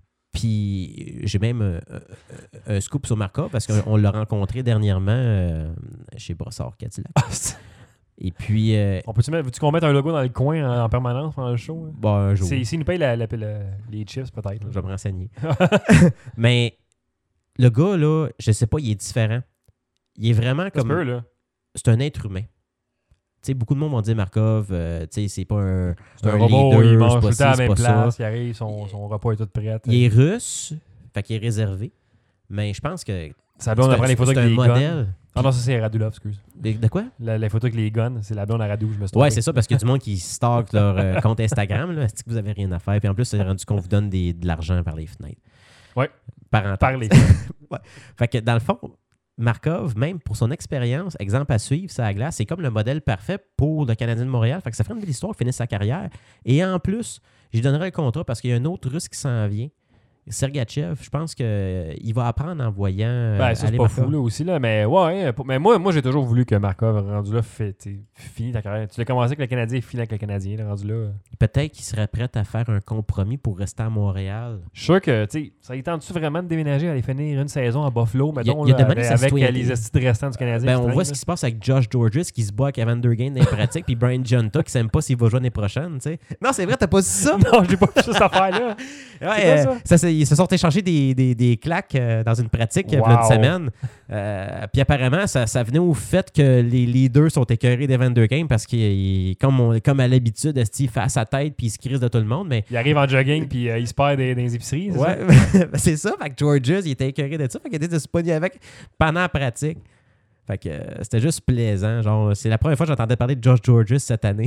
Puis j'ai même euh, un, un scoop sur Markov parce qu'on l'a rencontré dernièrement euh, chez Brossard Cadillac. Et puis, euh, On peut-tu mettre, veux-tu qu'on mette un logo dans le coin en, en permanence pendant le show? hein? bon, un jour, C'est, s'il nous paye la- la- la- les chips, peut-être. là. je vais me renseigner. Mais le gars, là, je sais pas, il est différent. Il est vraiment Ça se comme... peut, là. C'est un être humain. Tu sais, beaucoup de monde vont dire Markov, euh, tu sais, c'est pas un, C'est un, robot, leader, il c'est mange pas tout le ci, temps à la c'est même pas ça. place, il arrive, son, son repas est tout prêt. Il est russe, fait qu'il est réservé. Mais je pense que Sa blonde c'est prend un, les photos c'est avec un les guns. modèle. Ah non, ça c'est Radulov, excuse. De, de quoi? La, la photo avec les guns, c'est la blonde à Radou, je me suis Ouais, trompé. c'est ça, parce qu'il y a du monde qui stalk leur euh, compte Instagram. Là. C'est que vous avez rien à faire. Puis en plus, c'est rendu qu'on vous donne des, de l'argent par les fenêtres. Ouais. Parenthèse. Par les Fait que dans le fond, Markov, même pour son expérience, exemple à suivre, ça à glace, c'est comme le modèle parfait pour le Canadien de Montréal. Fait que ça ferait une belle histoire, finir sa carrière. Et en plus, je donnerai le contrat parce qu'il y a un autre Russe qui s'en vient. Sergachev, je pense qu'il va apprendre en voyant. euh, Ben, ça, c'est aller pas Markov. fou, là, aussi, là. Mais ouais, pour- mais moi, moi j'ai toujours voulu que Markov, rendu là, fait, t'sais, fini ta carrière. Tu l'as commencé avec le Canadien, fini avec le Canadien, là, rendu là. Peut-être qu'il serait prêt à faire un compromis pour rester à Montréal. Je suis sûr que, tu sais, ça y tente-tu vraiment de déménager, aller finir une saison à Buffalo, mettons, il a là, demandé avec, sa avec citoyenneté. les estis de restants du Canadien. Ben, qui on traînent, voit là. ce qui se passe avec Josh Georges qui se bat avec Evander Gane dans les pratiques, puis Brian Junta qui ne sait même pas s'il va jouer l'année prochaine. Tu sais. Non, c'est vrai, t'as pas dit ça? Non, j'ai pas vu cette affaire-là. Ouais, quoi, euh, ça? ça, c'est- ils se sont échangés des, des, des claques euh, dans une pratique il y a Wow. une semaine. Euh, puis apparemment, ça, ça venait au fait que les leaders sont écœurés d'Evander Gane parce qu'il, comme, on- comme à l'habitude, esti, il fait à sa tête puis il se crise de tout le monde. Mais Il arrive en jogging, puis euh, il se perd dans les épiceries. c'est ça? ouais, c'est ça. Fait que Georges, il était écœuré de ça. Fait qu'il a été de se pogner avec pendant la pratique. Fait que euh, c'était juste plaisant. Genre, c'est la première fois que j'entendais parler de Josh Georges cette année.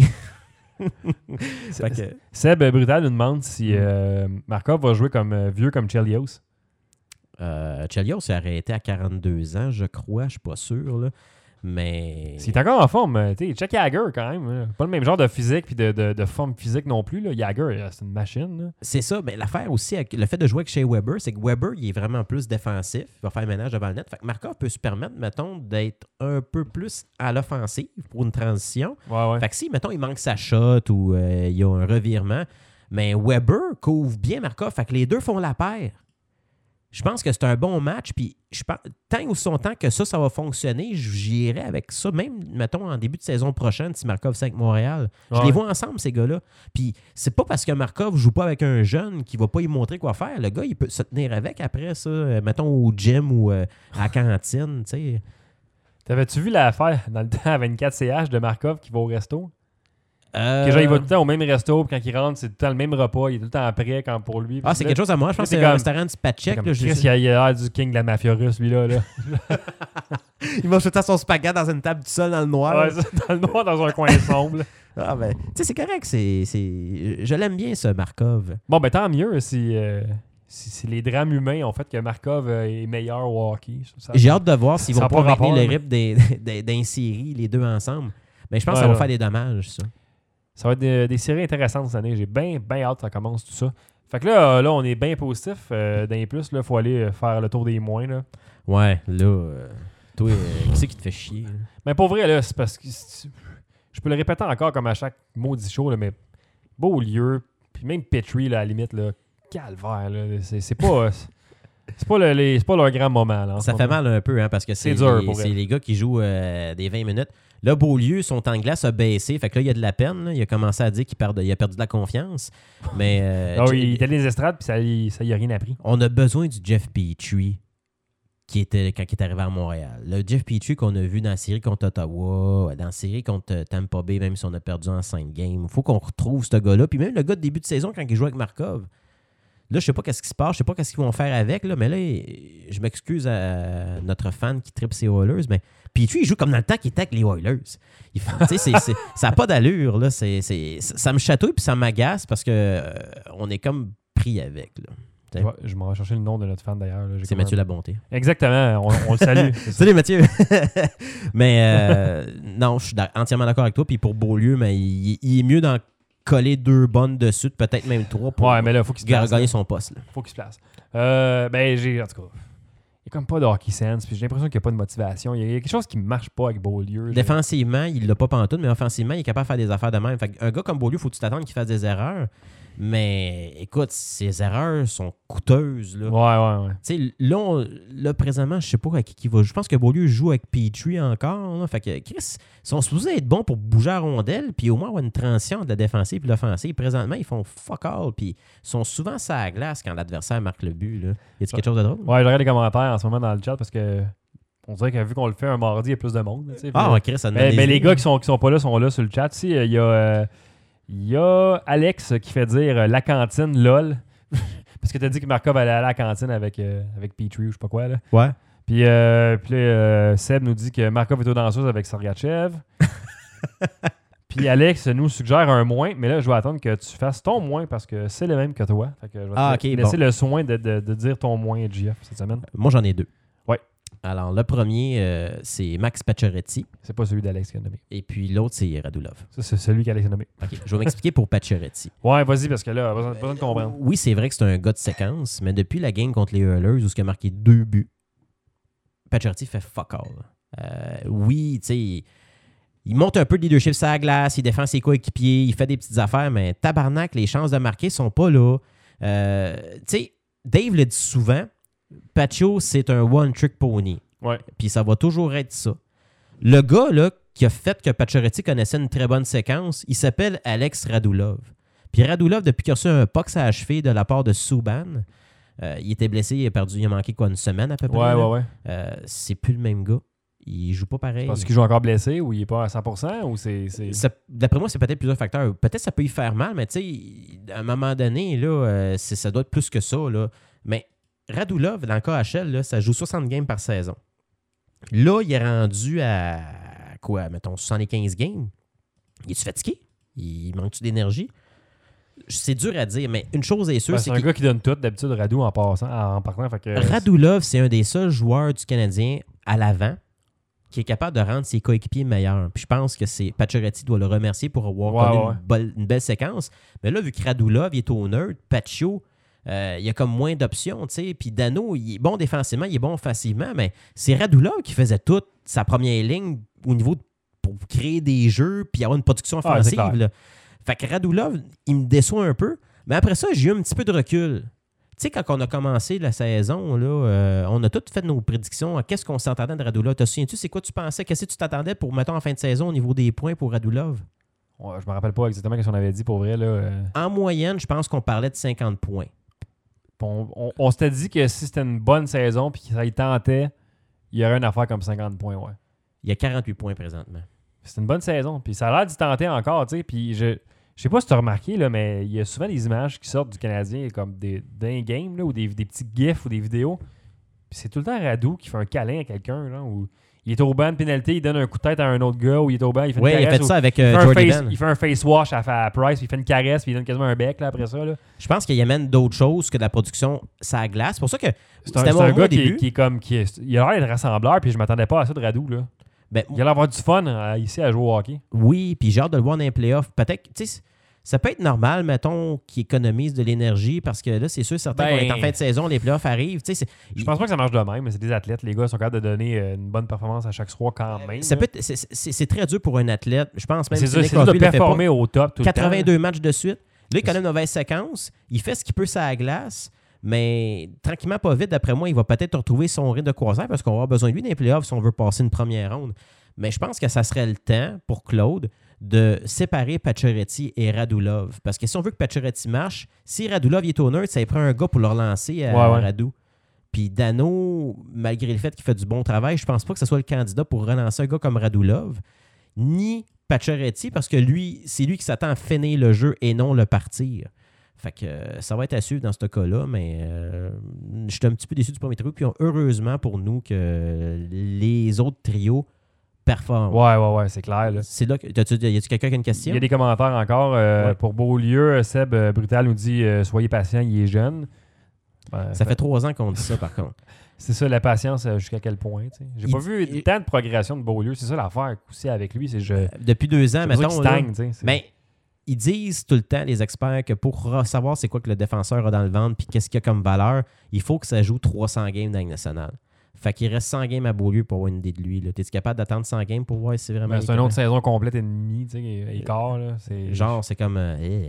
Fait que, Seb Brutal nous demande si euh, Markov va jouer comme euh, vieux comme Chelios. euh, Chelios s'est arrêté à quarante-deux ans, je crois. Je suis pas sûr, là. Mais... S'il est encore en forme, euh, tu sais, check Jagger quand même. Là. Pas le même genre de physique puis de, de, de forme physique non plus. Là. Jagger, euh, c'est une machine. Là. C'est ça. Mais l'affaire aussi, avec le fait de jouer avec Shea Weber, c'est que Weber, il est vraiment plus défensif. Il va faire le ménage devant le net. Fait que Markov peut se permettre, mettons, d'être un peu plus à l'offensive pour une transition. Ouais, ouais. Fait que si, mettons, il manque sa shot ou euh, il y a un revirement, mais Weber couvre bien Markov. Fait que les deux font la paire. Je pense que c'est un bon match. Puis, je pense, tant ou son temps que ça, ça va fonctionner, j'irai avec ça. Même, mettons, en début de saison prochaine, si Markov c'est avec Montréal. Je Ouais. les vois ensemble, ces gars-là. Puis, c'est pas parce que Markov joue pas avec un jeune qu'il va pas y montrer quoi faire. Le gars, il peut se tenir avec après ça, euh, mettons, au gym ou euh, à la cantine, tu sais. T'avais-tu vu l'affaire dans le temps à vingt-quatre C H de Markov qui va au resto? Euh... Que genre, il va tout le temps au même resto, puis quand il rentre, c'est tout le temps le même repas, il est tout le temps prêt quand pour lui. Ah, c'est là, quelque chose à moi. Je pense que c'est c'est un comme- restaurant du Patchek. comme là, Chris, je- il a il a l'air du king de la mafia russe, lui-là. Là. Il mange tout le temps son spaghetti dans une table du sol dans le noir. Ouais, ça, dans le noir, dans un coin sombre. là. Ah, ben, tu sais, c'est correct. C'est, c'est... Je l'aime bien, ce Markov. Bon, ben tant mieux si, euh, si, si les drames humains ont fait que Markov euh, est meilleur au hockey. Ça- J'ai hâte de voir s'ils ça vont a pas pas maintenir rapport, le mais- rythme des, des, des séries, les deux ensemble. Mais je pense Ouais, que ça va ouais. faire des dommages, ça. Ça va être des, des séries intéressantes cette année. J'ai bien bien hâte que ça commence tout ça. Fait que là, euh, là on est bien positif. Euh, d'un plus, il faut aller euh, faire le tour des moins. Là. Ouais, là, euh, toi, euh, qui c'est qui te fait chier? Là? Mais pour vrai, là, c'est parce que c'est- je peux le répéter encore comme à chaque maudit show, là, mais Beaulieu, puis même Petrie, là, à la limite, là, calvaire, là, c'est, c'est pas. c'est- C'est pas, le, les- c'est pas leur grand moment. Là, en Ça ce fait moment. mal un peu, hein, parce que c'est, C'est dur les, pour c'est elle. les gars qui jouent euh, des vingt minutes. Là, Beaulieu, son temps de glace a baissé. Fait que là, il y a de la peine. Là. Il a commencé à dire qu'il perd, il a perdu de la confiance. Mais euh, Ah Je- oui, il était dans les estrades, puis ça, y- ça y a rien appris. on a besoin du Jeff Petrie qui était quand il est arrivé à Montréal. Le Jeff Petrie qu'on a vu dans la série contre Ottawa, dans la série contre Tampa Bay, même si on a perdu en cinq games. Il faut qu'on retrouve ce gars-là. Puis même le gars de début de saison, quand il joue avec Markov. Là, je sais pas qu'est-ce qui se passe, je sais pas qu'est-ce qu'ils vont faire avec, là, mais là, je m'excuse à notre fan qui tripe ses Oilers, mais Petrie, il joue comme dans le temps qu'il était avec les Oilers. Il fait- tu sais, c'est- c'est- ça n'a pas d'allure, là. C'est, c'est- ça me chatouille puis ça m'agace parce que euh, on est comme pris avec, là. Je, vais- je m'en vais chercher le nom de notre fan d'ailleurs. là. J'ai C'est comme Mathieu un- Labonté. Exactement, on, on le salue. c'est ça. Salut Mathieu! mais euh, non, je suis d'a- entièrement d'accord avec toi. Puis pour Beaulieu, mais il, il est mieux d'en coller deux bonnes dessus, peut-être même trois pour Ouais, mais là, il faut qu'il se ga- place. gagner là. son poste. Là. faut qu'il se place. Euh, ben, j'ai, en tout cas, il n'y a comme pas de hockey sense, puis j'ai l'impression qu'il n'y a pas de motivation. Il y a, il y a quelque chose qui ne marche pas avec Beaulieu. J'ai- Défensivement, il l'a pas pantoute, mais offensivement, il est capable de faire des affaires de même. Fait un gars comme Beaulieu, faut que tu t'attendes qu'il fasse des erreurs. Mais écoute, ces erreurs sont coûteuses. Là. Ouais, ouais, ouais. Tu sais, là, on- là, présentement, je sais pas à qui qui va jouer. Je pense que Beaulieu joue avec Petrie encore. Là. Fait que Chris, ils sont supposés être bons pour bouger à rondelle, puis au moins avoir une transition de la défensive et l'offensive. Présentement, ils font fuck all, puis ils sont souvent sur la glace quand l'adversaire marque le but. Là. Y a-t-il quelque chose de drôle? Ouais, je regarde les commentaires en ce moment dans le chat parce que on dirait que vu qu'on le fait un mardi, il y a plus de monde. tu sais. Ah, ouais, Chris, ça donne mais, des mais les idées. gars qui sont, qui sont pas là sont là sur le chat. Si, il y a. euh, Il y a Alex qui fait dire euh, la cantine, lol. Parce que t'as dit que Markov allait à la cantine avec, euh, avec Petrie ou je sais pas quoi. Là. Ouais. Puis, euh, puis là, euh, Seb nous dit que Markov est aux danseuses avec Sergachev. Puis Alex nous suggère un moins, mais là, je vais attendre que tu fasses ton moins parce que c'est le même que toi. Fait que je vais Ah, te ok, laisser bon. le soin de, de- de dire ton moins, J F, cette semaine. Moi, j'en ai deux. Ouais. Alors, le premier, euh, c'est Max Pacioretty. C'est pas celui d'Alex qui a nommé. Et puis l'autre, c'est Radulov. Ça, c'est celui qu'Alex a nommé. OK. Je vais m'expliquer pour Pacioretty. Ouais, vas-y, parce que là, besoin, besoin de comprendre. Oui, c'est vrai que c'est un gars de séquence, mais depuis la game contre les Oilers, où il a marqué deux buts, Pacioretty fait fuck all. Euh, oui, tu sais, il, il monte un peu de leadership sur la glace, il défend ses coéquipiers, il fait des petites affaires, mais tabarnak, les chances de marquer sont pas là. Euh, tu sais, Dave le dit souvent, Pacho, c'est un one-trick pony. Ouais. Puis ça va toujours être ça. Le gars là, qui a fait que Pacioretty connaissait une très bonne séquence, il s'appelle Alex Radulov. Puis Radulov, depuis qu'il a reçu un puck à la cheville de la part de Subban, euh, il était blessé, il a perdu, il a manqué quoi, une semaine à peu près. Ouais, là. ouais, ouais. Euh, c'est plus le même gars. Il joue pas pareil. Parce qu'il joue encore blessé ou il est pas à cent pour cent ou c'est. c'est... Ça- D'après moi, c'est peut-être plusieurs facteurs. Peut-être ça peut y faire mal, mais tu sais, à un moment donné, là, euh, c'est- ça doit être plus que ça. Là. Mais Radulov, dans le K H L, là, ça joue soixante games par saison. Là, il est rendu à quoi, mettons, soixante-quinze games. Il est-tu fatigué? Il manque-tu d'énergie? C'est dur à dire, mais une chose est sûre, Ben, c'est, c'est un qu'il... gars qui donne tout, d'habitude, Radou en passant, en partant. Fait que, Radulov, c'est un des seuls joueurs du Canadien à l'avant qui est capable de rendre ses coéquipiers meilleurs. Puis je pense que c'est Pacioretty doit le remercier pour avoir Ouais, connu ouais. Une, belle, une belle séquence. Mais là, vu que Radulov il est au neutre, Paccio, euh, il y a comme moins d'options, tu sais. Puis Dano, il est bon défensivement, il est bon offensivement, mais c'est Radulov qui faisait toute sa première ligne au niveau de, pour créer des jeux puis avoir une production Ah, c'est offensive. clair. Là. Fait que Radulov, il me déçoit un peu. Mais après ça, j'ai eu un petit peu de recul. Tu sais, quand on a commencé la saison, là, euh, on a toutes fait nos prédictions. Qu'est-ce qu'on s'attendait de Radulov? Te souviens-tu, c'est quoi tu pensais? Qu'est-ce que tu t'attendais pour, mettons, en fin de saison au niveau des points pour Radulov? Ouais, je me rappelle pas exactement ce qu'on avait dit pour vrai. Là, euh, En moyenne, je pense qu'on parlait de cinquante points. on on, on s'était dit que si c'était une bonne saison puis que ça y tentait, il y aurait une affaire comme cinquante points. Ouais. Il y a quarante-huit points présentement. C'est une bonne saison. Puis ça a l'air d'y tenter encore. Tu sais. Puis je je sais pas si tu as remarqué, là, mais il y a souvent des images qui sortent du Canadien comme des, d'un game là, ou des, des petits gifs ou des vidéos. Puis c'est tout le temps Radou qui fait un câlin à quelqu'un. Là, ou il est au banc de pénalité, il donne un coup de tête à un autre gars, ou il est au banc, il fait Oui, une il a caresse. fait ou- ça avec il, euh, fait un Jordy face, Ben. il fait un face wash à, à Price, puis il fait une caresse, puis il donne quasiment un bec là, après ça. Là. Je pense qu'il amène d'autres choses que de la production ça glace. C'est pour ça que C'est un, c'était c'est mon un mot gars au qui, début. est- qui est comme. Qui est, il a l'air d'être rassembleur, puis je m'attendais pas à ça de Radou. Là. Ben, Il a l'air d'avoir du fun euh, ici à jouer au hockey. oui, puis j'ai hâte de le voir dans les playoffs. Peut-être, tu sais, ça peut être normal, mettons, qu'il économise de l'énergie parce que là, c'est sûr, certain Ben, qu'on est en fin de saison, les playoffs arrivent. Tu sais, c'est- Je pense pas que ça marche de même, mais c'est des athlètes. Les gars sont capables de donner euh, une bonne performance à chaque soir quand même. ça là. peut être- c'est, c'est- c'est très dur pour un athlète. Je pense même c'est que ça, Nick c'est dur de Crosby le fait pas. performer au top tout le temps. quatre-vingt-deux matchs de suite. Là, il connaît C'est- une mauvaise séquence. Il fait ce qu'il peut sur la glace, mais tranquillement, pas vite, d'après moi, il va peut-être retrouver son rythme de croisière parce qu'on va avoir besoin de lui dans les playoffs si on veut passer une première ronde. Mais je pense que ça serait le temps pour Claude de séparer Pacioretty et Radulov. Parce que si on veut que Pacioretty marche, si Radulov est au neutre, ça lui prend un gars pour le relancer à Ouais, ouais. Radou. Puis Dano, malgré le fait qu'il fait du bon travail, je pense pas que ce soit le candidat pour relancer un gars comme Radulov, ni Pacioretty, parce que lui, c'est lui qui s'attend à finir le jeu et non le partir. Fait que euh, ça va être à suivre dans ce cas-là, mais euh, je suis un petit peu déçu du premier trio. Puis on- heureusement pour nous que les autres trios performent. Ouais, ouais, ouais, c'est clair. Là. C'est là que. t'as-tu- Y a-tu quelqu'un qui a une Il question? y a des commentaires encore. euh, Ouais. Pour Beaulieu, Seb euh, Brutal nous dit euh, soyez patient, il est jeune. Ben, Ça fait trois ans qu'on dit ça, par contre. C'est ça, la patience, euh, jusqu'à quel point. tu sais. J'ai Il pas dit- vu il- tant de progression de Beaulieu. C'est ça l'affaire aussi avec lui. C'est je. Depuis deux ans, c'est pour ça mettons. qu'il là, stagne, tu sais, c'est- mais ils disent tout le temps, les experts, que pour ra- savoir c'est quoi que le défenseur a dans le ventre puis qu'est-ce qu'il y a comme valeur, il faut que ça joue trois cents games dans la Ligue nationale. Fait qu'il reste cent games à Beaulieu pour avoir une idée de lui. T'es-tu capable d'attendre cent games pour voir si c'est vraiment. Ben, c'est une écœurant? autre saison complète et demie, tu sais, et- écart. Là. C'est... Genre, c'est comme. euh, eh.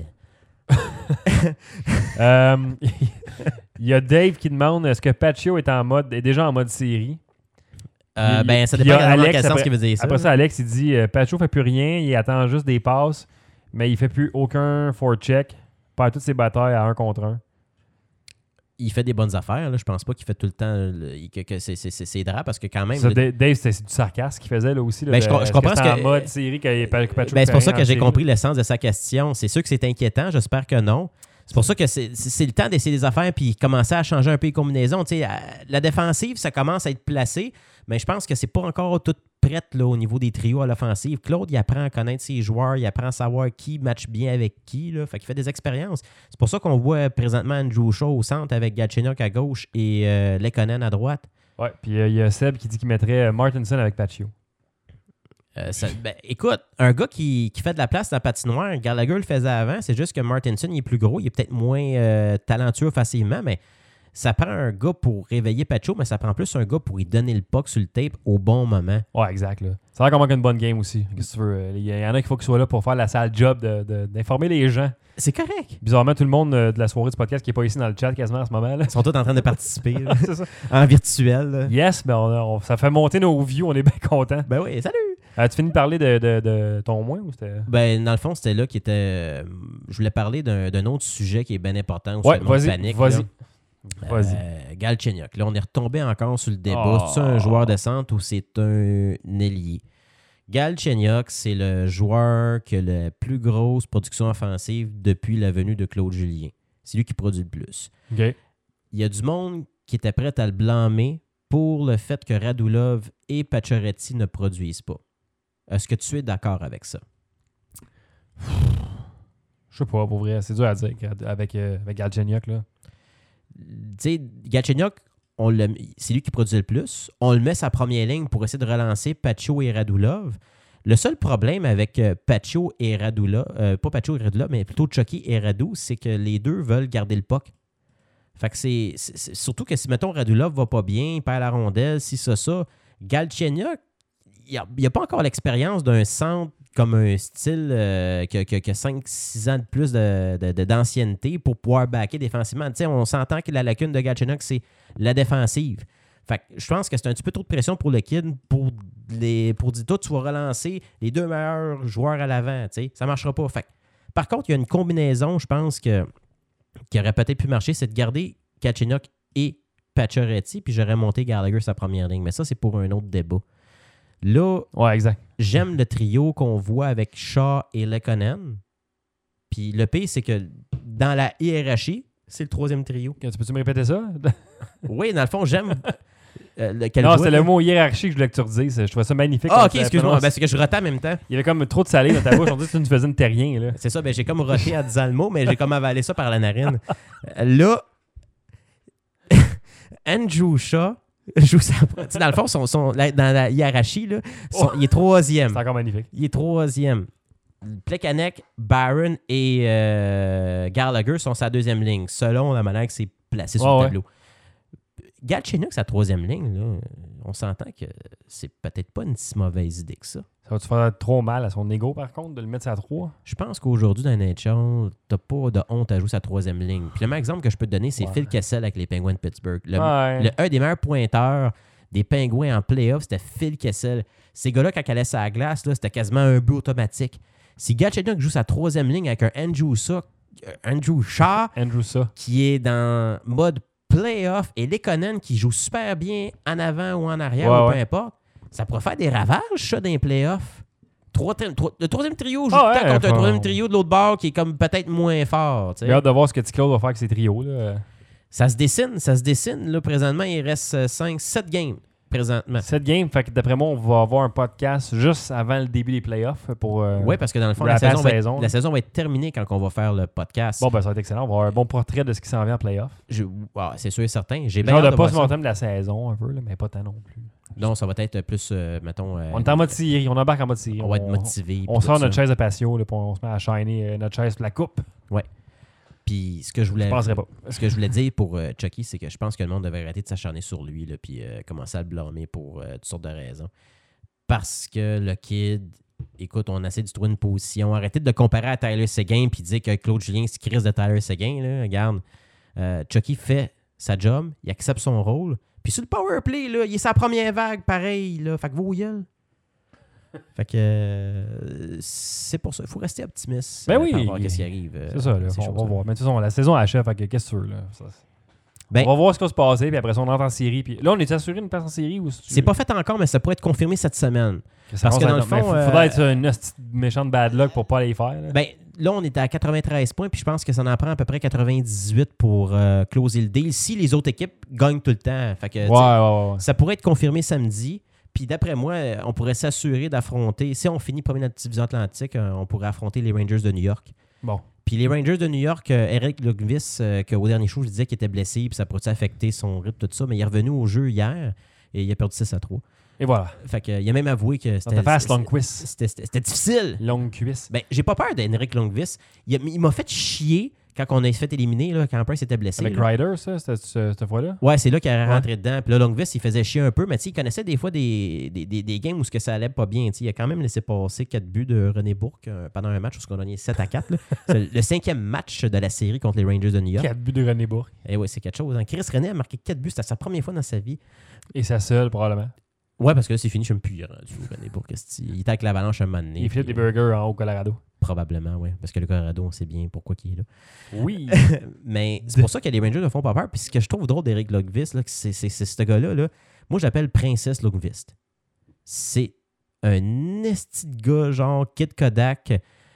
Euh, Il y a Dave qui demande est-ce que Paccio est en mode est déjà en mode série. Euh, Il- ben, ça puis dépend il y a également dans Alex quel sens après- qu'il veut dire ça. Après ça, Alex il dit euh, Paccio fait plus rien, il attend juste des passes, mais il fait plus aucun forecheck, perd toutes ses batailles à un contre un. Il fait des bonnes affaires. Là. Je pense pas qu'il fait tout le temps le- que, que c'est, c'est, c'est, c'est drap parce que quand même. Ça, le- Dave, Dave, c'est, c'est du sarcasme qu'il faisait là aussi. Là, Ben, de- je com- je est-ce comprends que ce c'est en que- mode série que Paccio Ben, fait c'est pour ça rien que en j'ai série. compris le sens de sa question. C'est sûr que c'est inquiétant. J'espère que non. C'est pour ça que c'est, c'est, c'est le temps d'essayer des affaires puis commencer à changer un peu les combinaisons. Tu sais, à- la défensive, ça commence à être placé, mais je pense que c'est pas encore tout prête là, au niveau des trios à l'offensive. Claude, il apprend à connaître ses joueurs, il apprend à savoir qui match bien avec qui. Là. Fait qu'il fait des expériences. C'est pour ça qu'on voit présentement Andrew Shaw au centre avec Galchenyuk à gauche et euh, Lekonen à droite. Ouais, puis euh, il y a Seb qui dit qu'il mettrait euh, Martinson avec Paccio. Euh, ça- ben, écoute, un gars qui, qui fait de la place dans la patinoire, Gallagher le faisait avant, c'est juste que Martinson il est plus gros, il est peut-être moins euh, talentueux facilement, mais ça prend un gars pour réveiller Paccio, mais ça prend plus un gars pour lui donner le puck sur le tape au bon moment. Ouais, exact. Là. Ça a l'air qu'on manque une bonne game aussi. Qu'est-ce que tu veux? euh, Il y en a qui faut qu'ils soient là pour faire la sale job de, de- d'informer les gens. C'est correct. Bizarrement, tout le monde euh, de la soirée du podcast qui n'est pas ici dans le chat quasiment à ce moment. Là. Ils sont tous en train de participer là, C'est ça. en virtuel. là. Yes, ben on a- on- ça fait monter nos views, on est bien contents. Ben oui, salut! Euh, tu finis de parler de, de, de ton moins ou c'était. Ben, dans le fond, c'était là qui était. euh, je voulais parler d'un, d'un autre sujet qui est bien important. Sur Ouais, le monde vas-y. panique, Vas-y. là. Vas-y. Euh, Galchenyuk. Là, on est retombé encore sur le débat. Oh. C'est un joueur de centre ou c'est un ailier? Galchenyuk, c'est le joueur qui a la plus grosse production offensive depuis la venue de Claude Julien. C'est lui qui produit le plus. OK. Il y a du monde qui était prêt à le blâmer pour le fait que Radulov et Pacioretty ne produisent pas. Est-ce que tu es d'accord avec ça? Je sais pas, pour vrai. C'est dur à dire avec, euh, avec Galchenyuk, là. Tu sais, Galchenyuk, on le, c'est lui qui produit le plus. On le met sa première ligne pour essayer de relancer Pacho et Radulov. Le seul problème avec euh, Pacho et Radulov, euh, pas Pacho et Radulov, mais plutôt Chucky et Radu, c'est que les deux veulent garder le puck. Fait que c'est, c'est, c'est surtout que si, mettons, Radulov va pas bien, il perd la rondelle, si ça, ça, Galchenyuk, il n'y a, a pas encore l'expérience d'un centre comme un style euh, qui a cinq six ans de plus de, de, de, d'ancienneté pour pouvoir backer défensivement. T'sais, on s'entend que la lacune de Galchenyuk, c'est la défensive. Fait que je pense que c'est un petit peu trop de pression pour le kid pour, les, pour dire, toi, tu vas relancer les deux meilleurs joueurs à l'avant. T'sais. Ça ne marchera pas. Fait que, par contre, il y a une combinaison, je pense, que, qui aurait peut-être pu marcher, c'est de garder Galchenyuk et Pacioretty, puis j'aurais monté Gallagher sa première ligne. Mais ça, c'est pour un autre débat. Là, ouais, exact. J'aime le trio qu'on voit avec Shaw et Lekonen. Puis le pire, c'est que dans la hiérarchie, c'est le troisième trio. Tu peux-tu me répéter ça? Oui, dans le fond, j'aime... Euh, le, non, c'est le mot hiérarchie que je voulais que tu redises. Je trouvais ça magnifique. Ah, ok, excuse-moi. Ben, c'est que je rotais en même temps. Il y avait comme trop de salé dans ta bouche. On dit que tu nous faisais une terrien. Là. C'est ça, ben, j'ai comme roté en disant le mot, mais j'ai comme avalé ça par la narine. Là, Andrew Shaw joue sa... Dans le fond, son, son, la, dans la hiérarchie, là, son, oh, il est troisième. C'est encore magnifique. Il est troisième. Plekanec, Barron et euh, Gallagher sont sa deuxième ligne, selon la manière que c'est placé sur oh, le tableau. Ouais. Galchenyuk, sa troisième ligne, là, on s'entend que c'est peut-être pas une si mauvaise idée que ça. Ça va-tu faire trop mal à son ego, par contre, de le mettre à trois? Je pense qu'aujourd'hui, dans la N H L, t'as pas de honte à jouer sa troisième ligne. Puis le meilleur exemple que je peux te donner, c'est ouais. Phil Kessel avec les Penguins de Pittsburgh. Le, ouais. le, un des meilleurs pointeurs des Penguins en playoff, c'était Phil Kessel. Ces gars-là, quand ils allaient sur la glace, là, c'était quasiment un but automatique. Si Galchenyuk joue sa troisième ligne avec un Andrew Shaw, Andrew Shaw Andrew Shaw. qui est dans mode playoff et Lekonen qui joue super bien en avant ou en arrière, ouais, ou peu ouais. importe, ça pourrait faire des ravages, ça, dans les playoffs. Trois, trois, le troisième trio joue oh, tout le temps ouais, contre un troisième trio de l'autre bord qui est comme peut-être moins fort. J'ai hâte de voir ce que T-Claude va faire avec ces trios. Là. Ça se dessine, ça se dessine. Là, présentement, il reste cinq sept games. Présentement. sept games, fait que d'après moi, on va avoir un podcast juste avant le début des playoffs pour. Euh, oui, parce que dans le fond, la saison, va être, la saison va être terminée quand on va faire le podcast. Bon, ben ça va être excellent. On va avoir un bon portrait de ce qui s'en vient en playoffs. Je, wow, c'est sûr et certain. J'ai bien hâte de pas se monter de la saison un peu, là, mais pas tant non plus. Non, ça va être plus, euh, mettons. Euh, on est en mode série, on embarque en mode série. On, on va être motivé. On, on sort notre ça. chaise de patio, là, puis on se met à shiner euh, notre chaise pour la coupe. Ouais. Puis ce que je voulais, je penserais pas. Ce que je voulais dire pour euh, Chucky, c'est que je pense que le monde devrait arrêter de s'acharner sur lui, là, puis euh, commencer à le blâmer pour euh, toutes sortes de raisons. Parce que le kid, écoute, on essaie de trouver une position. Arrêtez de le comparer à Tyler Seguin puis dire que Claude Julien, c'est Chris de Tyler Seguin. Là. Regarde, euh, Chucky fait sa job, il accepte son rôle. Puis sur le power play, là, il est sa première vague, pareil. Là, fait que vos gueules. Fait que euh, c'est pour ça. Il faut rester optimiste. Ben oui. Pour voir qu'est-ce qui arrive. Euh, c'est ça, là, on va voir. Mais de toute façon, la saison achève. Fait que qu'est-ce que tu veux, là? Ça, ben, on va voir ce qui va se passer, puis après ça, on entre en série. Puis là, on est assuré une place en série ou c'est pas fait encore, mais ça pourrait être confirmé cette semaine. Que Parce que dans le fond, il faudrait euh, être une méchante bad luck pour pas les faire. Là. Ben, là, on est à quatre-vingt-treize points, puis je pense que ça en prend à peu près quatre-vingt-dix-huit pour euh, closer le deal si les autres équipes gagnent tout le temps. Fait que, ouais, ouais, ouais. Ça pourrait être confirmé samedi. Puis d'après moi, on pourrait s'assurer d'affronter... Si on finit premier de notre division atlantique, on pourrait affronter les Rangers de New York. Bon. Puis les Rangers de New York, euh, Eric Lundqvist, euh, qu'au dernier show, je disais qu'il était blessé, puis ça pourrait affecter son rythme, tout ça, mais il est revenu au jeu hier et il a perdu six à trois. Et voilà. Fait que, il a même avoué que c'était... C'était, c'était, c'était difficile. Lundqvist. Ben, j'ai pas peur d'Eric Lundqvist. Il, a, il m'a fait chier quand on a fait éliminer, là, quand Price était blessé. Avec là. Ryder, ça, cette, cette fois-là? Ouais, c'est là qu'il est rentré ouais. dedans. Puis là, Lundqvist, il faisait chier un peu, mais il connaissait des fois des, des, des, des games où que ça allait pas bien. T'sais. Il a quand même laissé passer quatre buts de René Bourque euh, pendant un match où on a gagné sept à quatre. Là. C'est le cinquième match de la série contre les Rangers de New York. quatre buts de René Bourque. Eh oui, c'est quelque chose. Hein. Chris René a marqué quatre buts. C'était sa première fois dans sa vie. Et sa seule, probablement. Ouais, parce que là, c'est fini, je me suis rendu René Bourque. Il était avec l'Avalanche un moment donné. Il fait des burgers en haut Colorado. Probablement, oui. Parce que le Colorado, on sait bien pourquoi il est là. Oui. Mais c'est pour ça que les Rangers ne font pas peur. Puis ce que je trouve drôle d'Eric Lundqvist, là, c'est, c'est, c'est ce gars-là. Là, moi, j'appelle Princesse Lundqvist. C'est un esti de gars, genre Kid Kodak.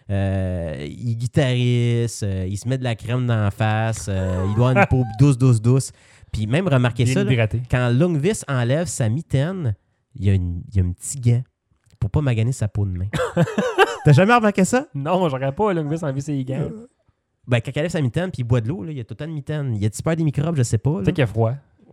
Euh, il est guitariste. Euh, il se met de la crème dans la face. Euh, il doit avoir une peau douce, douce, douce. Puis même remarquez Bien ça, là, hydraté. quand Lundqvist enlève sa mitaine, il y a, une, il y a un petit gant pour pas maganer sa peau de main. T'as jamais remarqué ça? Non, je regarde pas Lundqvist enlever ses gants. Ben, quand il enlève sa mitaine puis il boit de l'eau, là, il y a tout le temps de mitaine. Il y a-tu peur des microbes, je sais pas. Tu sais qu'il y a froid.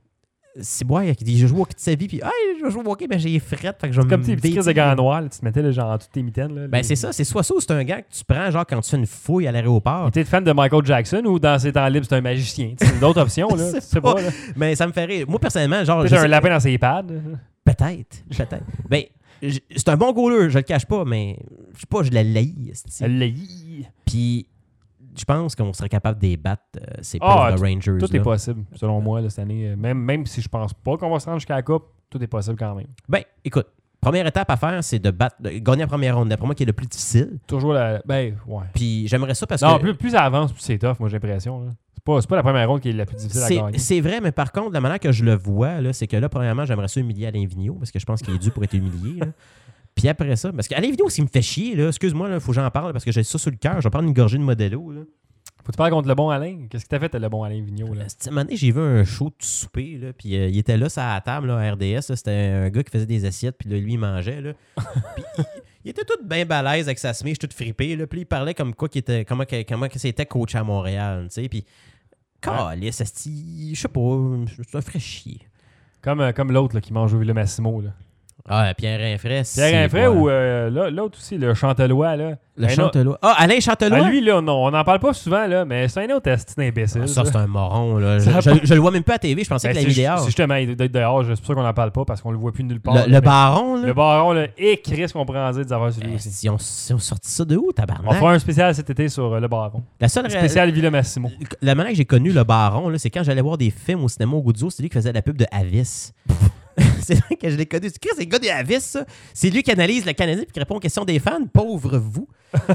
C'est boire, il dit je joue au hockey de sa vie, puis hey, je joue au hockey, ben j'ai frette, fait que je vais Comme me tes petits crises de gants noirs, là, tu te mettais là, genre toutes tes mitaines. Là, Ben les... c'est ça, c'est soit ça ou c'est un gant que tu prends genre quand tu fais une fouille à l'aéroport. T'es fan de Michael Jackson ou dans ses temps libres, c'est un magicien? C'est une autre option, là. C'est Tu sais pas- pas, là. Mais ça me fait rire. Moi, personnellement, genre. Peut-être je un sais- lapin dans ses pads. Peut-être. Peut-être. Ben, j- c'est un bon goaler, je le cache pas, mais je sais pas, je la laïs. Elle l'a yi. Puis, je pense qu'on serait capable de les battre, euh, ces Ah, pauvres Rangers. Tout là. est possible, selon moi, là, cette année. Même, même si je pense pas qu'on va se rendre jusqu'à la coupe, tout est possible quand même. Ben, écoute, première étape à faire, c'est de battre, de gagner la première ronde. D'après moi, qui est le plus difficile. Toujours la. Ben, ouais. Puis, j'aimerais ça parce Non, que. plus, plus ça avance, plus c'est tough, moi, j'ai l'impression. là. C'est pas, c'est pas la première ronde qui est la plus difficile à C'est, gagner. c'est vrai, mais par contre, la manière que je le vois, là, c'est que là, premièrement, j'aimerais ça humilier Alain Vigneault parce que je pense qu'il est dû pour être humilié. là. Puis après ça, parce qu'Alain Vigneault, s'il me fait chier, là, excuse-moi, il faut que j'en parle parce que j'ai ça sur le cœur. Je vais prendre une gorgée de Modelo. Là. Faut que tu parles contre le bon Alain. Qu'est-ce que t'as fait, le bon Alain Vigneault? Là? Cette année, j'ai vu un show de souper, là, puis euh, il était là, sur la table, là, à R D S. là, c'était un gars qui faisait des assiettes, puis là, lui, il mangeait. Là. Puis il, il était tout bien balèze avec sa smèche, toute fripée. Là, puis il parlait comme quoi qu'il était, comment, que- comment que c'était coach à Montréal. Tu sais, puis, calisse, esti, je sais pas, c'est un frais chier. Comme, euh, comme l'autre là, qui mange au Villa Massimo. Là. Ah, Pierre Rinfray, c'est. Pierre Rinfray ouais. ou euh, là, l'autre aussi, le Chantelois. Là. Le Un autre- Chantelois. Ah, Alain Chantelois? Ah, lui, là, non, on n'en parle pas souvent, là, mais c'est un autre esti d'imbécile. Ah, ça, c'est un moron. Là. Je, Ça a je- pas- je le vois même pas à T V. Je pensais Ben, que la c'est, vidéo. c'est justement, il doit être dehors, c'est pour ça qu'on n'en parle pas, parce qu'on le voit plus nulle part. Le, là, le mais- baron, là. Le baron, là, et Chris qu'on pourrait en dire des affaires sur lui Eh, aussi. si on, si on sortit ça de où, On tabarnak? fera un spécial cet été sur euh, le baron. La seule ré- Spécial Villa Massimo. La manière que j'ai connu le baron, là, c'est quand j'allais voir des films au cinéma au Guzzo, c'est lui qui faisait la pub de Avis. C'est vrai que je l'ai connu. C'est c'est le gars de Avis, ça. C'est lui qui analyse le Canadien et qui répond aux questions des fans. Pauvre vous.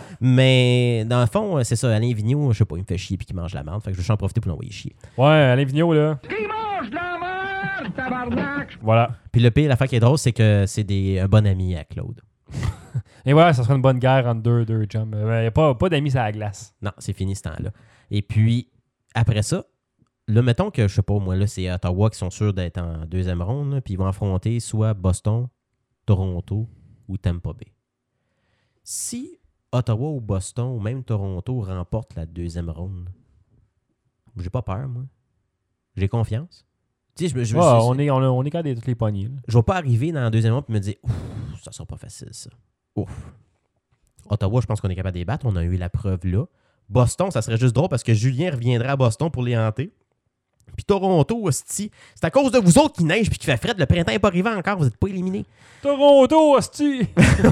Mais dans le fond, c'est ça. Alain Vigneault, je sais pas, il me fait chier puis qu'il mange la merde. Fait que je vais juste en profiter pour l'envoyer chier. Ouais, Alain Vigneault, là. Qui mange de la merde, tabarnak? Voilà. Puis le pire, l'affaire qui est drôle, c'est que c'est des, un bon ami à Claude. Et voilà, ça sera une bonne guerre entre deux, deux chums. Il n'y a pas, pas d'amis à la glace. Non, c'est fini ce temps-là. Et puis, après ça, là, mettons que, je sais pas, moi, là, c'est Ottawa qui sont sûrs d'être en deuxième ronde, là, puis ils vont affronter soit Boston, Toronto ou Tampa Bay. Si Ottawa ou Boston ou même Toronto remportent la deuxième ronde, j'ai pas peur, moi. J'ai confiance. Tu sais, je, je, Ouais, je- on est, on, a- on est quand même toutes les poignées. là. je vais pas arriver dans la deuxième ronde et me dire ouf, ça sera pas facile, ça. Ouf. Ottawa, je pense qu'on est capable de les battre. On a eu la preuve là. Boston, ça serait juste drôle parce que Julien reviendrait à Boston pour les hanter. Puis Toronto, hostie, c'est à cause de vous autres qui neige puis qui fait fret. Le printemps n'est pas arrivé encore, vous n'êtes pas éliminés. Toronto, hostie!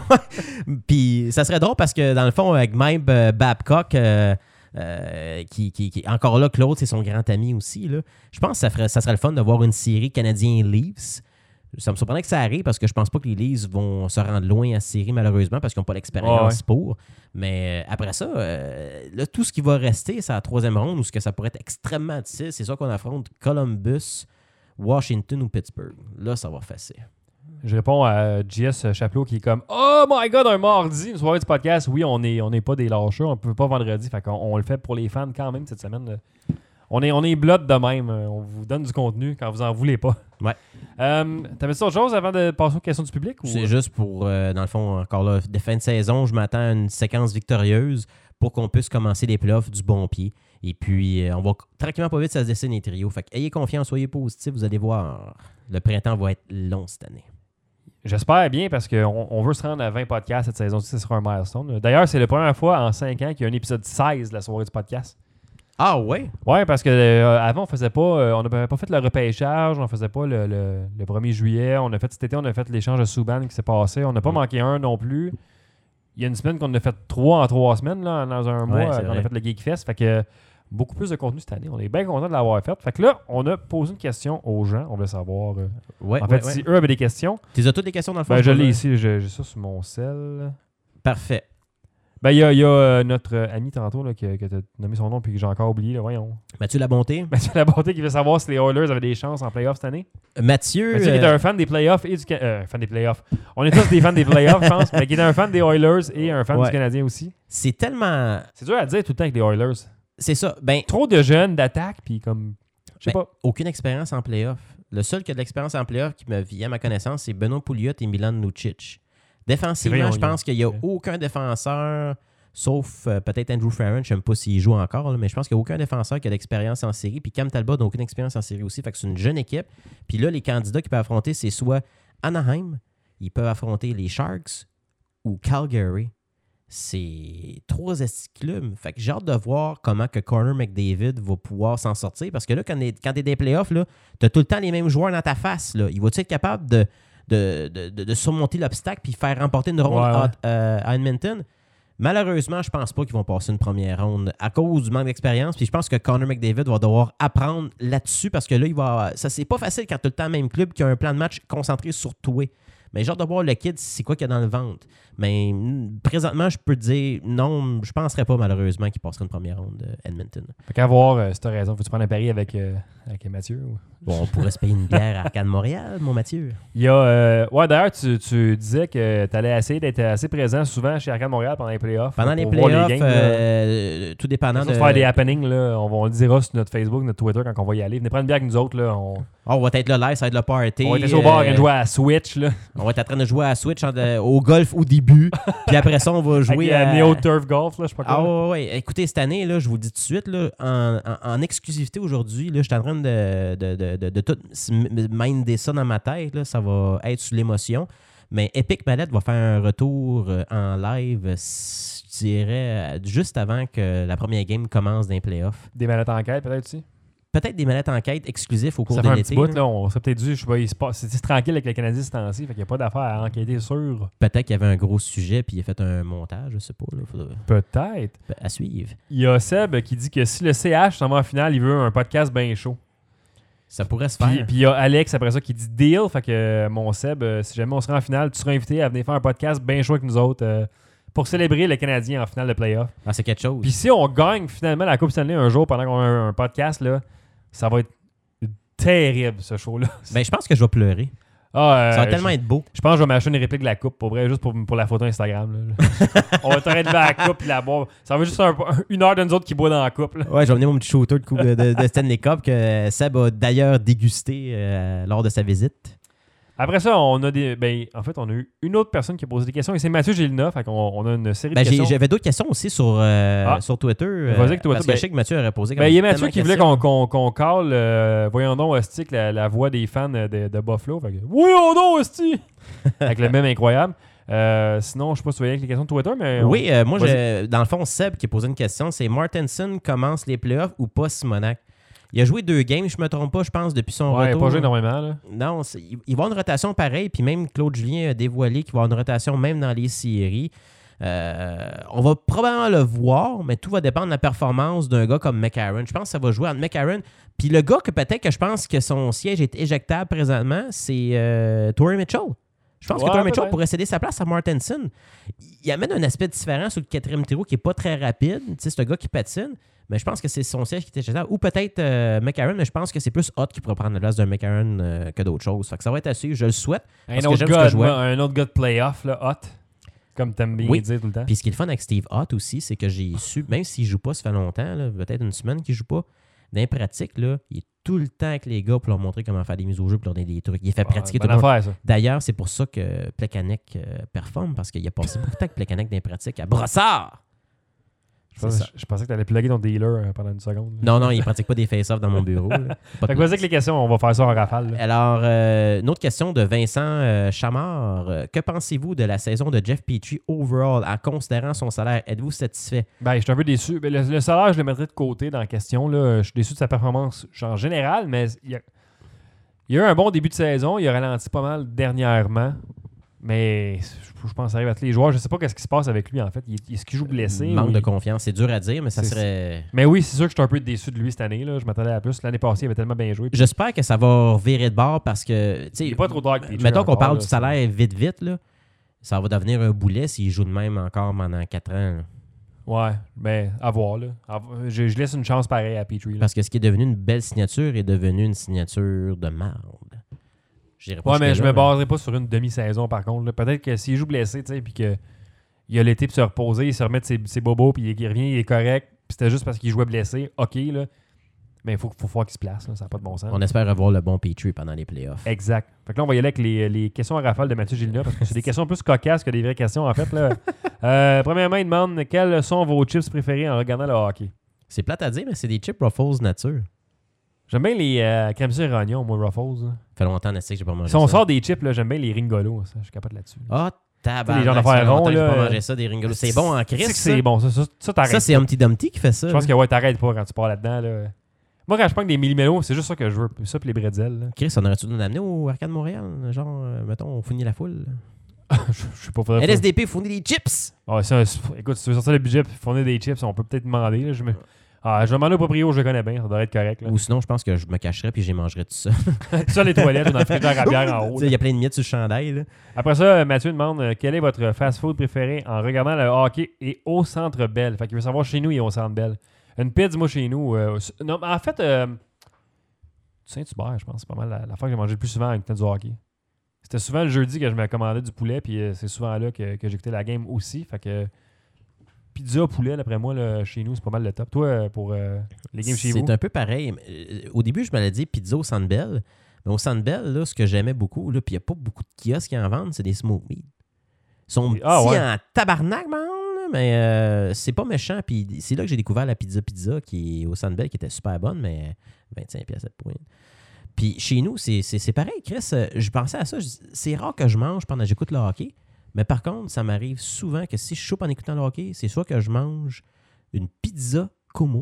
Puis ça serait drôle parce que dans le fond, avec même euh, Babcock, euh, euh, qui, qui, qui encore là, Claude, c'est son grand ami aussi. Là. Je pense que ça, ferait, ça serait le fun de voir une série Canadien-Leafs. Ça me surprendrait que ça arrive parce que je pense pas que les Leafs vont se rendre loin à cette série, malheureusement, parce qu'ils n'ont pas l'expérience Ouais, ouais. pour. Mais euh, après ça, euh, là, tout ce qui va rester, c'est la troisième ronde où ce que ça pourrait être extrêmement difficile. C'est soit qu'on affronte Columbus, Washington ou Pittsburgh. Là, ça va facile. Je réponds à J S Chapelot qui est comme Oh my god, un mardi, une soirée du podcast. Oui, on n'est on est pas des lâcheurs, on ne peut pas vendredi. Fait qu'on on le fait pour les fans quand même cette semaine. là. On est, on est blood de même. On vous donne du contenu quand vous en voulez pas. Ouais. Euh, T'avais-tu autre chose avant de passer aux questions du public? Ou... C'est juste pour, euh, dans le fond, encore là, de fin de saison, je m'attends à une séquence victorieuse pour qu'on puisse commencer les playoffs du bon pied. Et puis, euh, on va tranquillement pas vite, ça se dessine les trios. Fait que ayez confiance, soyez positifs, vous allez voir. Le printemps va être long cette année. J'espère bien parce qu'on on veut se rendre à vingt podcasts cette saison-ci. Ce sera un milestone. D'ailleurs, c'est la première fois en cinq ans qu'il y a un épisode seize de la soirée du podcast. Ah ouais? Ouais, parce que euh, avant on faisait pas, euh, on n'avait pas fait le repêchage, on faisait pas le, le, le premier juillet. On a fait cet été, on a fait l'échange de Subban qui s'est passé. On n'a pas Mm. manqué un non plus. Il y a une semaine qu'on en a fait trois en trois semaines, là, dans un mois, Ouais, c'est euh, qu'on vrai. a fait le Geek Fest. Fait que euh, beaucoup plus de contenu cette année. On est bien content de l'avoir fait. Fait que là, on a posé une question aux gens. On veut savoir. euh, Ouais, en ouais, fait, ouais. si eux avaient des questions, Tu as toutes les questions dans le fond? ben, je pour l'ai le- ici. J'ai j'ai ça sur mon sel. Parfait. Ben, il y a, il y a, euh, notre euh, ami tantôt là, qui, qui a nommé son nom puis que j'ai encore oublié. Là, voyons. Mathieu Labonté. Mathieu Labonté qui veut savoir si les Oilers avaient des chances en playoffs cette année. Mathieu. Mathieu qui est euh, un fan des playoffs et du Ca- euh, fan des playoffs. On est tous des fans des playoffs, je pense, mais qui est un fan des Oilers et un fan Ouais. du Canadien aussi. c'est tellement. C'est dur à dire tout le temps avec les Oilers. C'est ça. Ben, Trop de jeunes d'attaque, puis comme. Je sais Ben, pas. Aucune expérience en playoff. Le seul qui a de l'expérience en playoff qui me vient à ma connaissance, c'est Benoît Pouliot et Milan Lucic. Défensivement, vrai, je on- pense qu'il n'y a ouais. aucun défenseur, sauf euh, peut-être Andrew Farron, je ne sais même pas s'il joue encore, là, mais je pense qu'il n'y a aucun défenseur qui a de l'expérience en série. Puis Cam Talbot n'a aucune expérience en série aussi. Fait que c'est une jeune équipe. Puis là, les candidats qu'ils peuvent affronter, c'est soit Anaheim, ils peuvent affronter les Sharks ou Calgary. C'est trois esti clubs. Fait que j'ai hâte de voir comment que Connor McDavid va pouvoir s'en sortir. Parce que là, quand tu es dans des playoffs, tu as tout le temps les mêmes joueurs dans ta face. Là. Il va-tu être capable de, de, de, de, de surmonter l'obstacle puis faire remporter une ronde Ouais, ouais. à, euh, à Edmonton? Malheureusement, je pense pas qu'ils vont passer une première ronde à cause du manque d'expérience. Puis je pense que Connor McDavid va devoir apprendre là-dessus parce que là, il va. Ça, c'est pas facile quand tu as le temps le même club qui a un plan de match concentré sur toi. Mais j'ai hâte de voir le kid, c'est quoi qu'il y a dans le ventre. Mais mm, présentement, je peux te dire non, je penserais pas malheureusement qu'il passerait une première ronde de Edmonton. Fait qu'à voir, euh, si t'as raison, faut-tu prendre un pari avec, euh, avec Mathieu? Ou... Bon, on pourrait se payer une bière à Arcade Montréal, mon Mathieu. Il y a. euh, ouais, d'ailleurs, tu, tu disais que tu allais essayer d'être assez présent souvent chez Arcade Montréal pendant les playoffs. Pendant les pour voir playoffs, games, là. euh, tout dépendant de de... faire des happenings, là, on, va, on le dira sur notre Facebook, notre Twitter quand on va y aller. Venez prendre une bière avec nous autres. Là, on, Oh, on va être là live, ça va être le party. on va être au bar et euh, jouer à Switch. Là, On va être en train de jouer à Switch en- de- au golf au début. Puis après ça, on va jouer avec à... euh, Neo Turf Golf. Là, je sais pas Ah quoi. ouais, ouais. Écoutez, cette année, là, je vous le dis tout de suite, là, en, en- en exclusivité aujourd'hui, là, je suis en train de, de, de, de, de tout s- m- minder ça dans ma tête. Là, ça va être sous l'émotion. Mais Epic Mallet va faire un retour euh, en live, euh, s- je dirais, euh, juste avant que la première game commence dans les playoffs. Des manettes en quête, peut-être aussi. Peut-être des mallettes en quête exclusifs au cours Ça de fait un l'été. petit bout. là. Là, on serait peut-être dû. Je sais pas, il se passe- c'est tranquille avec les Canadiens ce temps-ci. Fait qu'il n'y a pas d'affaire à enquêter sur. Peut-être qu'il y avait un gros sujet puis il a fait un montage, je sais pas. Là, faudra- Peut-être. à suivre. Il y a Seb qui dit que si le C H s'en va en finale, il veut un podcast bien chaud. Ça pourrait se Puis, faire. puis il y a Alex après ça qui dit deal. Fait que euh, mon Seb, euh, si jamais on sera en finale, tu seras invité à venir faire un podcast bien chaud avec nous autres euh, pour célébrer le Canadien en finale de playoff. Ah, c'est quelque chose. Puis si on gagne finalement la Coupe Stanley un jour pendant qu'on a un, un podcast, là, ça va être terrible ce show-là. Ben, je pense que je vais pleurer. Ah, euh, Ça va tellement je, être beau. je pense que je vais m'acheter une réplique de la coupe pour vrai, juste pour, pour la photo Instagram. Là. On va t'arrêter de la coupe et la boire. Ça va juste un- une heure de nous autres qui boit dans la coupe. Là. Ouais, je vais amener mon petit shooter de, coupe de, de Stanley Cup que Seb a d'ailleurs dégusté euh, lors de sa visite. Après ça, on a des. Ben, en fait, on a eu une autre personne qui a posé des questions et c'est Mathieu Gélina. Fait qu'on on a une série Ben, de j'ai- questions. j'avais d'autres questions aussi sur, euh, Ah. sur Twitter. euh, Vas-y avec Twitter, parce que ben- je sais que Mathieu aurait posé Ben, il y a tellement Mathieu de qui voulait questions. qu'on qu'on qu'on call, euh, voyons donc, Hostie, la, la voix des fans de, de Buffalo. Fait que, voyons donc, Hostie! Avec le même incroyable. Euh, sinon, je sais pas si tu voyais avec les questions de Twitter, mais. on- Oui, euh, moi, Vas-y. je, dans le fond, Seb qui a posé une question, c'est Martinson commence les playoffs ou pas Simonac? Il a joué deux games, je me trompe pas, je pense, depuis son Ouais, retour. pas joué énormément, là. Non, c'est- il il va avoir une rotation pareille, puis même Claude Julien a dévoilé qu'il va avoir une rotation même dans les séries. Euh, on va probablement le voir, mais tout va dépendre de la performance d'un gars comme McCarron. Je pense que ça va jouer entre McCarron. Puis le gars que peut-être que je pense que son siège est éjectable présentement, c'est euh, Torrey Mitchell. Je pense Ouais, que Torrey Mitchell peut-être. pourrait céder sa place à Martinson. Il amène un aspect différent sur le quatrième trio qui n'est pas très rapide. Tu sais, c'est un gars qui patine. Mais je pense que c'est son siège qui est éjectable. Ou peut-être euh, McCarron, mais je pense que c'est plus Hott qui pourrait prendre la place d'un McCarron euh, que d'autres choses. Fait que ça va être à suivre, je le souhaite. Un Parce que autre, j'aime ce gars, que je vois. un autre gars de playoff, là, hot. Comme t'aimes bien Oui. dire tout le temps. Puis ce qui est le fun avec Steve Hott aussi, c'est que j'ai su, même s'il joue pas, ça fait longtemps, là, peut-être une semaine qu'il joue pas, dans les pratiques, là, il est tout le temps avec les gars pour leur montrer comment faire des mises au jeu, pour leur donner des trucs. Il fait pratiquer Ouais, tout bonne le monde. affaire, ça. D'ailleurs, c'est pour ça que Plekanec euh, performe, parce qu'il a passé beaucoup de temps avec Plekanec dans les pratiques à Brossard. Je C'est pensais, ça. je pensais que t'allais plugger ton dealer euh, pendant une seconde. là. Non, non, il pratique pas des face-offs dans mon bureau. là. Pas de Fait que place. vas-y avec les questions, on va faire ça en rafale. là. Alors, euh, une autre question de Vincent euh, Chamard. Euh, que pensez-vous de la saison de Jeff Petrie overall en considérant son salaire? Êtes-vous satisfait? Ben, je suis un peu déçu. Ben, le, le salaire, je le mettrais de côté dans la question. Là. Je suis déçu de sa performance en général, mais il y a, il y a eu un bon début de saison. Il a ralenti pas mal dernièrement. Mais je, je pense que ça arrive à tous les joueurs. Je sais pas qu'est-ce qui se passe avec lui, en fait. Il, est-ce qu'il joue blessé? Manque ou de il- confiance. C'est dur à dire, mais ça C'est- serait... Mais oui, c'est sûr que je suis un peu déçu de lui cette année. Là. Je m'attendais à plus. L'année passée, il avait tellement bien joué. Puis J'espère que ça va virer de bord parce que... tu sais, il est pas trop tard avec Petrie mettons qu'on encore, parle là, du ça. salaire vite, vite, là. Ça va devenir un boulet s'il joue de même encore pendant quatre ans. là. Ouais, ben, à voir. Là. À vo- je, je laisse une chance pareille à Petrie. là. Parce que ce qui est devenu une belle signature est devenu une signature de marde. J'irai pas Ouais, mais je jusque-là, me baserai pas sur une demi-saison par contre. là. Peut-être que s'il joue blessé, tu sais, puis qu'il a l'été pour se reposer, il se remet de ses, ses bobos, puis il, il revient, il est correct, puis c'était juste parce qu'il jouait blessé, ok, là. Mais il faut, faut voir qu'il se place, là, ça n'a pas de bon sens. On espère avoir le bon Petrie pendant les playoffs. Exact. Fait que là, on va y aller avec les, les questions à rafale de Mathieu Gélina parce que c'est des questions plus cocasses que des vraies questions, en fait. Là. euh, premièrement, il demande quels sont vos chips préférés en regardant le hockey. C'est plate à dire, mais c'est des chips Ruffles nature. J'aime bien les euh, crème sur oignon, moi, Ruffles. Là. Ça fait longtemps que j'ai pas mangé Si ça. on sort des chips, là, j'aime bien les Ringolos. Ça, je suis capable là-dessus. Ah, tabarnak. Les gens d'affaires ça fait longtemps ronds, que j'ai là, pas mangé ça, des Ringolos. C'est bon en Christ, C'est que ça. c'est bon. Ça, ça, ça t'arrêtes Ça, c'est pas. Humpty Dumpty qui fait ça. Je pense là. que ouais, t'arrêtes pas quand tu pars là-dedans. Là. Moi, quand je prends des millimélos, c'est juste ça que je veux. Ça, puis les bretzels. Là. Chris, on aurait-tu dû nous amener au Arcade Montréal? Genre, euh, mettons, on fournit la foule. je, je sais pas. Faudrait L S D P fournit des chips! Ah, ça, écoute, si tu veux sortir le budget et fournir des chips, on peut peut-être demander. Là. Je, me... ah, je vais demander au proprio, je le connais bien. Ça devrait être correct. Là. Ou sinon, je pense que je me cacherais puis j'y mangerais tout ça. Tout ça, les toilettes ou dans le frigidaire à bière en haut. Il y a plein de miettes sur le chandail. Là. Après ça, Mathieu demande euh, quel est votre fast-food préféré en regardant le hockey et au Centre Bell. Fait qu'il veut savoir chez nous et au Centre Bell. Une pizza, moi, chez nous. Euh, non, en fait, euh, Saint-Hubert, je pense, c'est pas mal la, la fois que j'ai mangé le plus souvent avec du hockey. C'était souvent le jeudi que je me commandais du poulet, puis euh, c'est souvent là que, que j'écoutais la game aussi. Fait que pizza, poulet, d'après moi, là, chez nous, c'est pas mal le top. Toi, euh, pour euh, les games chez vous? C'est un peu pareil. Euh, Au début, je me l'ai dit pizza au Centre Bell. Mais au Centre Bell, là, ce que j'aimais beaucoup, là, puis il n'y a pas beaucoup de kiosques qui en vendent, c'est des smoke meat. Ils sont petits Ah, ouais. en tabarnak, man, là, mais euh, c'est pas méchant. Puis c'est là que j'ai découvert la pizza pizza qui est au Centre Bell, qui était super bonne, mais vingt-cinq piastres sept points. Puis chez nous, c'est, c'est, c'est pareil, Chris. euh, Je pensais à ça. je- C'est rare que je mange pendant que j'écoute le hockey. Mais par contre, ça m'arrive souvent que si je chope en écoutant le hockey, c'est soit que je mange une pizza Como.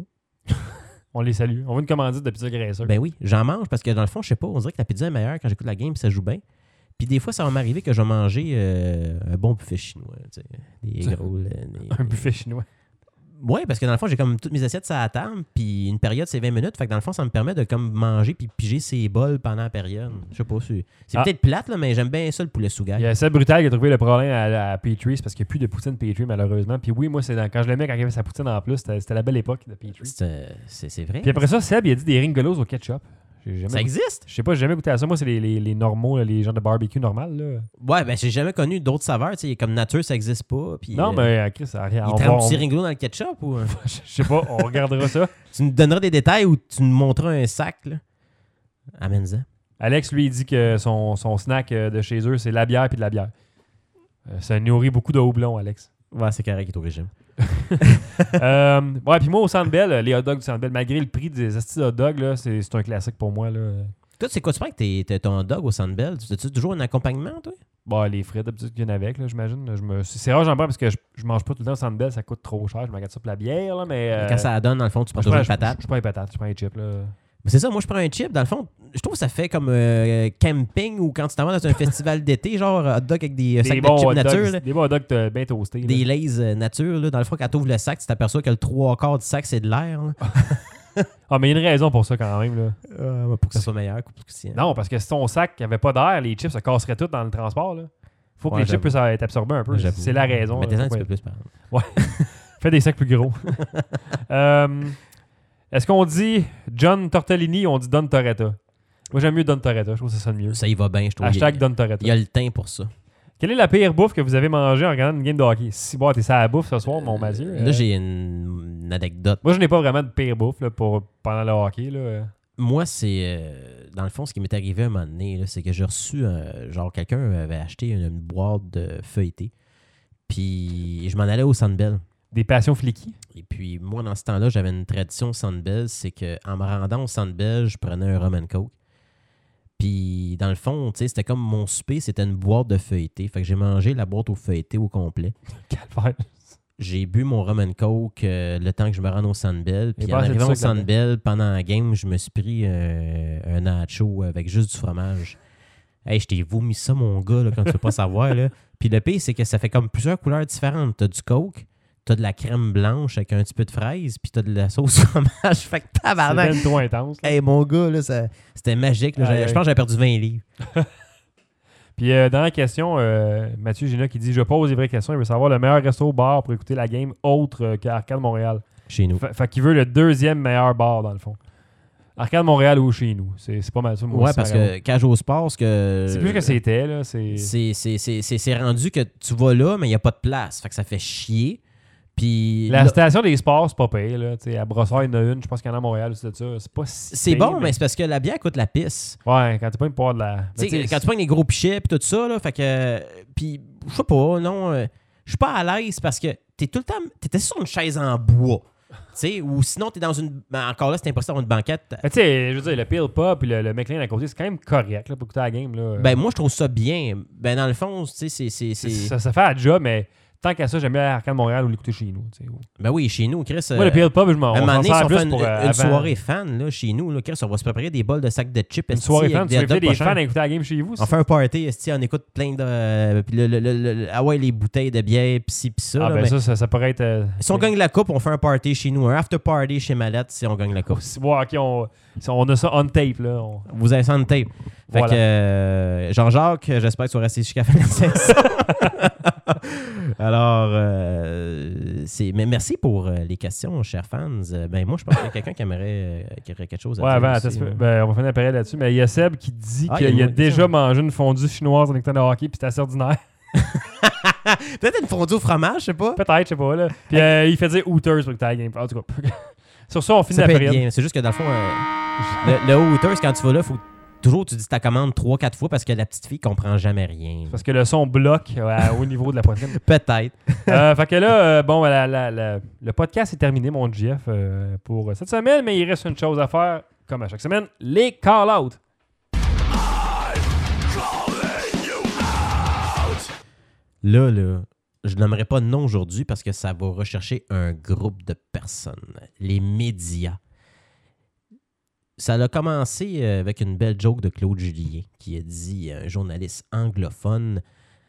On les salue. On veut une commandite de pizza graisseuse. Ben oui, j'en mange parce que dans le fond, je sais pas, on dirait que la pizza est meilleure quand j'écoute la game et ça joue bien. Puis des fois, ça va m'arriver que je vais manger euh, un bon buffet chinois. Tu sais, des gros. là, des- Un buffet chinois. Oui, parce que dans le fond, j'ai comme toutes mes assiettes sur la table, puis une période, c'est vingt minutes. Fait que dans le fond, ça me permet de comme manger puis piger ses bols pendant la période. Je sais pas, c'est, c'est Ah. peut-être plate, là, mais j'aime bien ça, le poulet sous Il y a Seb Brutal qui a trouvé le problème à, à Petrie, c'est parce qu'il n'y a plus de poutine Petrie, malheureusement. Puis oui, moi, c'est dans- quand je l'aimais, quand il avait sa poutine en plus, c'était, c'était la belle époque de Petrie. C'est, euh, c'est, c'est vrai. Puis après ça, Seb, il a dit des Ringolos au ketchup. J'ai jamais Ça goûté- existe? Je sais pas, j'ai jamais goûté à ça. Moi, c'est les, les, les normaux, là, les gens de barbecue normal. Là. Ouais, ben j'ai jamais connu d'autres saveurs. Tu sais, comme nature, ça existe pas. Puis, Non, euh, mais euh, Chris, ça a rien. il on trempe va- du on- ringlo dans le ketchup ou... euh? Je sais pas, on regardera ça. Tu nous donneras des détails ou tu nous montreras un sac, là? Amène-en. Alex, lui, il dit que son, son snack euh, de chez eux, c'est la bière puis de la bière. Euh, ça nourrit beaucoup de houblon, Alex. Ouais, c'est carré qui est au régime. euh, ouais, puis moi, au Centre Bell, les hot dogs du Centre Bell, malgré le prix des astis hot dogs, là, c'est, c'est un classique pour moi. Là. Toi, c'est quoi tu prends que t'es, t'es ton dog au Centre Bell? Tu as toujours un accompagnement, toi? Bon, les frites, d'habitude, qui viennent avec, là, j'imagine. Je me... C'est rare, j'en prends parce que je, je mange pas tout le temps au Centre Bell, ça coûte trop cher. Je me regarde ça pour la bière, là, mais. euh, Quand ça donne, dans le fond, tu prends je toujours prends, une patate. Je, je prends les patates, je prends les chips, là. Mais c'est ça, moi, je prends un chip. Dans le fond, je trouve que ça fait comme euh, camping ou quand tu t'en vas dans un festival d'été, genre hot dog avec des, euh, Des sacs bons de chips hot nature. dogs, là. des bons hot dogs euh, bien toastés. là. Des lays euh, nature. Là. Dans le fond, quand tu ouvres le sac, tu t'aperçois que le trois quarts du sac, c'est de l'air. là. Ah, mais il y a une raison pour ça quand même, là. Euh, pour que ça soit meilleur. Pour que c'est- Non, parce que si ton sac n'avait pas d'air, les chips se casseraient tout dans le transport, là. Faut que Ouais, les chips j'avoue. puissent être absorbés un peu. J'avoue. C'est la raison. Mettez-en là, un petit pourquoi- peu plus, par exemple. Fais des sacs plus gros. Euh, est-ce qu'on dit John Tortellini ou on dit Don Torretta? Moi, j'aime mieux Don Torretta. Je trouve que ça sonne mieux. Ça y va bien, je trouve. Hashtag il, Don Torretta. il y a le teint pour ça. Quelle est la pire bouffe que vous avez mangée en regardant une game de hockey? Si bon, t'es ça à la bouffe ce soir, mon Mathieu. Là, Euh, j'ai une, une anecdote. Moi, je n'ai pas vraiment de pire bouffe là, pour, pendant le hockey. Là. Moi, c'est. euh, dans le fond, ce qui m'est arrivé un moment donné, là, c'est que j'ai reçu. un- genre, quelqu'un avait acheté une, une boîte de feuilleté. Puis, je m'en allais au Sandbell. Des passions flicky. Et puis, moi, dans ce temps-là, j'avais une tradition au Sandbell. C'est qu'en me rendant au Sandbell, je prenais un rum and coke. Puis, dans le fond, tu sais, c'était comme mon souper, c'était une boîte de feuilleté. Fait que j'ai mangé la boîte au feuilleté au complet. Calvaire. J'ai bu mon rum and coke euh, le temps que je me rende au Sandbell. Puis pas en assez de arrivant au sucre là-dedans. Sandbell, pendant la game, je me suis pris euh, un nacho avec juste du fromage. Hey, je t'ai vomi ça, mon gars, là, quand tu veux pas savoir. Là. Puis le pire, c'est que ça fait comme plusieurs couleurs différentes. T'as du coke, t'as de la crème blanche avec un petit peu de fraise, puis t'as de la sauce fromage. Fait que C'est tabarnak. ben trop intense. là. Hey, mon gars, là, ça, c'était magique. Là. Aïe, J'avais- aïe. Je pense que j'avais perdu vingt livres. Puis euh, dans la question, euh, Mathieu Gina qui dit « Je pose des vraies questions. Il veut savoir le meilleur resto au bar pour écouter la game autre euh, qu'Arcade Montréal. Chez nous. Fait, fait qu'il veut le deuxième meilleur bar, dans le fond. Arcade Montréal ou chez nous. C'est, c'est pas mal ça. moi Ouais, aussi, parce vraiment. que quand je joue au sport, ce que. C'est plus que c'était, là. C'est... C'est, c'est, c'est, c'est, c'est rendu que tu vas là, mais il n'y a pas de place. Fait que ça fait chier. Puis La là, station des sports, c'est pas payé. Là. À Brossard, il y en a une. Je pense qu'il y en a à Montréal. C'est ça. C'est pas si c'est pire, bon, mais c'est parce que la bière coûte la pisse. Ouais, quand tu pas une poire de la. Tu sais, quand tu prends les gros pichets puis tout ça, là, fait que. Puis, je sais pas, non. euh, Je suis pas à l'aise parce que t'es tout le temps. T'étais sur une chaise en bois. Tu sais, ou sinon, t'es dans une. Ben, encore là, c'est impossible d'avoir une banquette. Tu sais, je veux dire, le Pale Pop et le, le McLean à côté, c'est quand même correct là, pour écouter la game. Là. Ben, moi, je trouve ça bien. Ben, dans le fond, tu sais, c'est. c'est, c'est... Ça, ça fait la job, mais tant qu'à ça, j'aime bien Arcade Montréal ou l'écouter chez nous. Tu sais. Ben oui, chez nous, Chris. Moi, le Pale Pop, je m'en un moment donné, si on plus fait une, pour, euh, une avant. soirée fan, là, chez nous, là, Chris, on va se préparer des bols de sacs de chips. Une esti, soirée fan, avec tu hot inviter dogs des pas fans chers. à écouter la game chez vous. On fait un party, esti, on écoute plein de. euh, puis le, le, le, le- ah ouais, les bouteilles de bière, pis ci, pis ça. Ah, là, ben mais ça, ça, ça pourrait être. euh, si on gagne la coupe, on fait un party chez nous. Un after party chez Mallette si on gagne la coupe. si- ouais, ok, on, si on a ça on tape. Là. On- Vous avez ça en tape. Fait Voilà. que euh, Jean-Jacques, j'espère que tu vas rester jusqu'à la fin de la saison. Alors, euh, c'est, mais merci pour euh, les questions, chers fans. Euh, ben moi, je pense qu'il y a quelqu'un qui aimerait, euh, qui aurait quelque chose à Ouais, dire. ben, aussi, attends, hein. ben, on va finir par là-dessus. Mais il y a Seb qui dit Ah, il y a qu'il a une déjà question. mangé une fondue chinoise en écoutant le hockey, puis c'est assez ordinaire. Peut-être une fondue au fromage, je sais pas. Peut-être, je sais pas. Là. Puis euh, il fait dire Hooters pour écouter la game. En tout cas, sur ça, on finit Ça la peut être période. bien. C'est juste que dans le fond, euh, le, le Hooters, quand tu vas là, faut toujours tu dis ta commande trois quatre fois parce que la petite fille comprend jamais rien. Parce que le son bloque euh, au niveau de la poitrine. Peut-être. Euh, fait que là, euh, bon, la- la- la- le podcast est terminé, mon G F, euh, pour cette semaine, mais il reste une chose à faire, comme à chaque semaine, les call-out. Là, là, je n'aimerais pas de nom aujourd'hui parce que ça va rechercher un groupe de personnes. Les médias. Ça a commencé euh, avec une belle joke de Claude Julien qui a dit, un journaliste anglophone,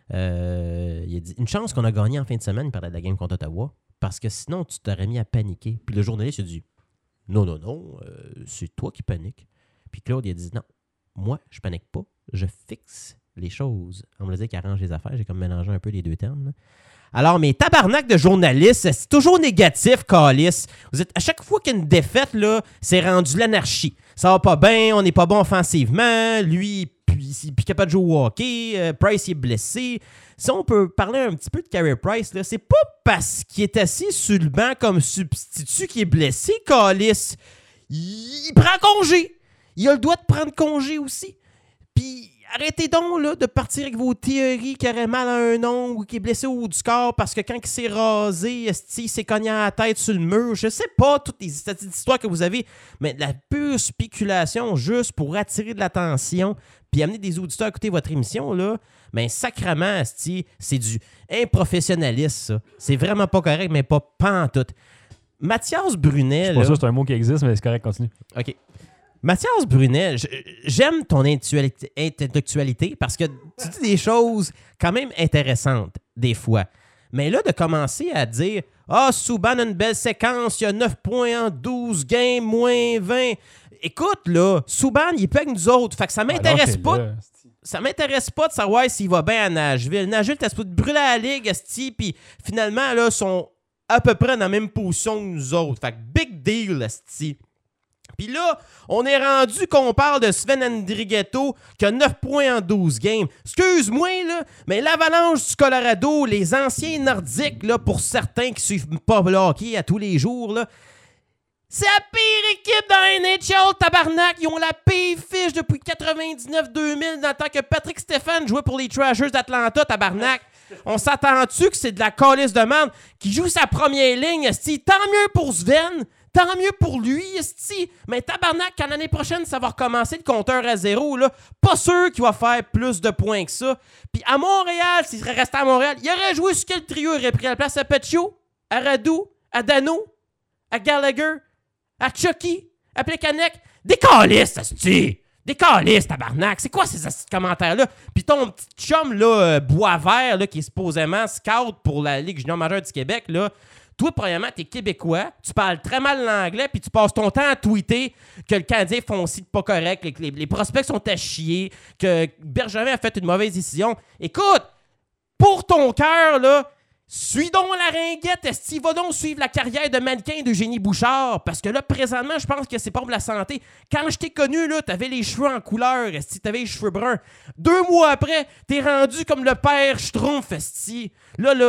euh, il a dit « Une chance qu'on a gagné en fin de semaine, il parlait de la game contre Ottawa, parce que sinon tu t'aurais mis à paniquer. » Puis le journaliste a dit « Non, non, non, euh, c'est toi qui paniques. » Puis Claude il a dit « Non, moi je panique pas, je fixe les choses. » On me disait qu'il arrange les affaires, j'ai comme mélangé un peu les deux termes. Là. Alors, mes tabarnak de journalistes, c'est toujours négatif, calice. Vous êtes, à chaque fois qu'il y a une défaite, là, c'est rendu l'anarchie. Ça va pas bien, on n'est pas bon offensivement, lui, puis il n'est capable de jouer au hockey, euh, Price il est blessé. Si on peut parler un petit peu de Carey Price, là, c'est pas parce qu'il est assis sur le banc comme substitut qu'il est blessé, calice. Il, il prend congé. Il a le droit de prendre congé aussi. Puis arrêtez donc là, de partir avec vos théories qu'il aurait mal à un ongle ou qu'il est blessé au haut du corps parce que quand il s'est rasé, esti, il s'est cogné à la tête sur le mur. Je sais pas toutes les histoires que vous avez, mais de la pure spéculation juste pour attirer de l'attention puis amener des auditeurs à écouter votre émission, là, ben sacrément, esti, c'est du improfessionnalisme, ça. C'est vraiment pas correct, mais pas pantoute. Mathias Brunet, Je sais pas là, ça, c'est un mot qui existe, mais c'est correct, continue. OK. Mathias Brunet, je- j'aime ton intellectualité, intellectualité parce que tu dis des choses quand même intéressantes, des fois. Mais là, de commencer à dire « Ah, Subban a une belle séquence, il y a neuf points en douze games, moins vingt. » Écoute, là, Subban, il est pas avec nous autres. Fait que ça m'intéresse Ah, pas. là, Ça m'intéresse pas de savoir s'il va bien à Nashville. Nashville, t'as supposé brûler la ligue, esti, puis finalement, là, sont à peu près dans la même position que nous autres. Fait que big deal, esti. Puis là, on est rendu qu'on parle de Sven Andrighetto qui a neuf points en douze games. Excuse-moi, là, mais l'Avalanche du Colorado, les anciens Nordiques, là, pour certains qui suivent pas le hockey à tous les jours, là, c'est la pire équipe dans la N H L, tabarnak. Ils ont la pire fiche depuis quatre-vingt-dix-neuf deux mille dans le temps que Patrick Stéphane jouait pour les Thrashers d'Atlanta, tabarnak. On s'attend-tu que c'est de la calice de merde qui joue sa première ligne, esti? Tant mieux pour Sven, tant mieux pour lui, esti. Mais tabarnak, quand l'année prochaine, ça va recommencer le compteur à zéro, là. Pas sûr qu'il va faire plus de points que ça. Puis à Montréal, s'il serait resté à Montréal, il aurait joué sur quel trio? Il aurait pris la place à Petio, à Radou, à Dano, à Gallagher, à Chucky, à Plekanec. Des calices, esti! Des calices, tabarnak! C'est quoi ces esti de commentaires-là? Puis ton petit chum, là, euh, Boisvert, là, qui est supposément scout pour la Ligue junior majeure du Québec, là, toi, premièrement, t'es québécois, tu parles très mal l'anglais, puis tu passes ton temps à tweeter que le Canadien font aussi de pas correct, que les, les prospects sont à chier, que Bergevin a fait une mauvaise décision. Écoute, pour ton cœur, là, suis donc la ringuette, esti, va donc suivre la carrière de mannequin d'Eugénie Bouchard, parce que là, présentement, je pense que c'est pas pour la santé. Quand je t'ai connu, là, t'avais les cheveux en couleur, esti, t'avais les cheveux bruns. Deux mois après, t'es rendu comme le père Schtroumpf, esti. Là, là,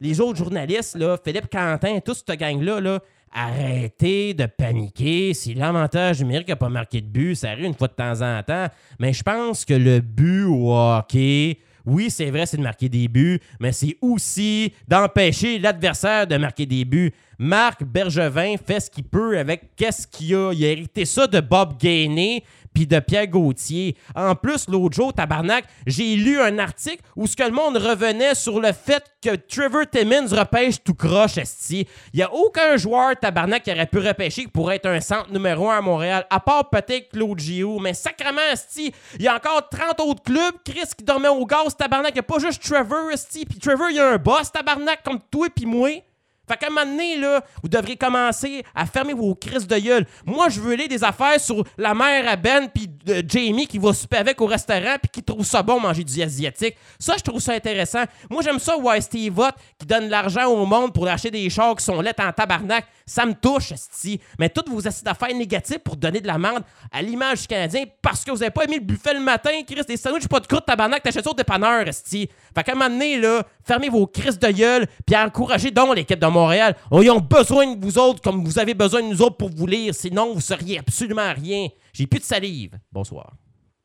les autres journalistes, là, Philippe Quentin, toute cette gang-là, là, arrêtez de paniquer. Si l'avantage numérique n'a pas marqué de but, ça arrive une fois de temps en temps. Mais je pense que le but au hockey, oui, c'est vrai, c'est de marquer des buts, mais c'est aussi d'empêcher l'adversaire de marquer des buts. Marc Bergevin fait ce qu'il peut avec qu'est-ce qu'il a. Il a hérité ça de Bob Gainey puis de Pierre Gauthier. En plus, l'autre jour, tabarnak, j'ai lu un article où ce que le monde revenait sur le fait que Trevor Timmins repêche tout croche, esti. Il n'y a aucun joueur, tabarnak, qui aurait pu repêcher pour être un centre numéro un à Montréal, à part peut-être Claude Giroux. Mais sacrément, esti, il y a encore trente autres clubs, Chris, qui dormaient au gaz, tabarnak. Il n'y a pas juste Trevor, esti. Puis Trevor, il y a un boss, tabarnak, comme toi puis moi. Fait qu'à un moment donné, là, vous devrez commencer à fermer vos crises de gueule. Moi, je veux lire des affaires sur la mère à Ben puis euh, Jamie qui va souper avec au restaurant puis qui trouve ça bon manger du asiatique. Ça, je trouve ça intéressant. Moi, j'aime ça, ouais, Steve Ott qui donne de l'argent au monde pour acheter des chars qui sont laids en tabarnak. Ça me touche, esti. Mais toutes vos acides d'affaires négatives pour donner de la merde à l'image du Canadien parce que vous avez pas aimé le buffet le matin, Chris, des sandwichs pas de croûte, tabarnak, t'achètes ça au dépanneur, esti. Fait qu'à un moment donné, là, fermez vos crises de gueule puis encouragez donc l'équipe de Montréal. Oh, ils ont besoin de vous autres comme vous avez besoin de nous autres pour vous lire. Sinon, vous seriez absolument rien. J'ai plus de salive. Bonsoir.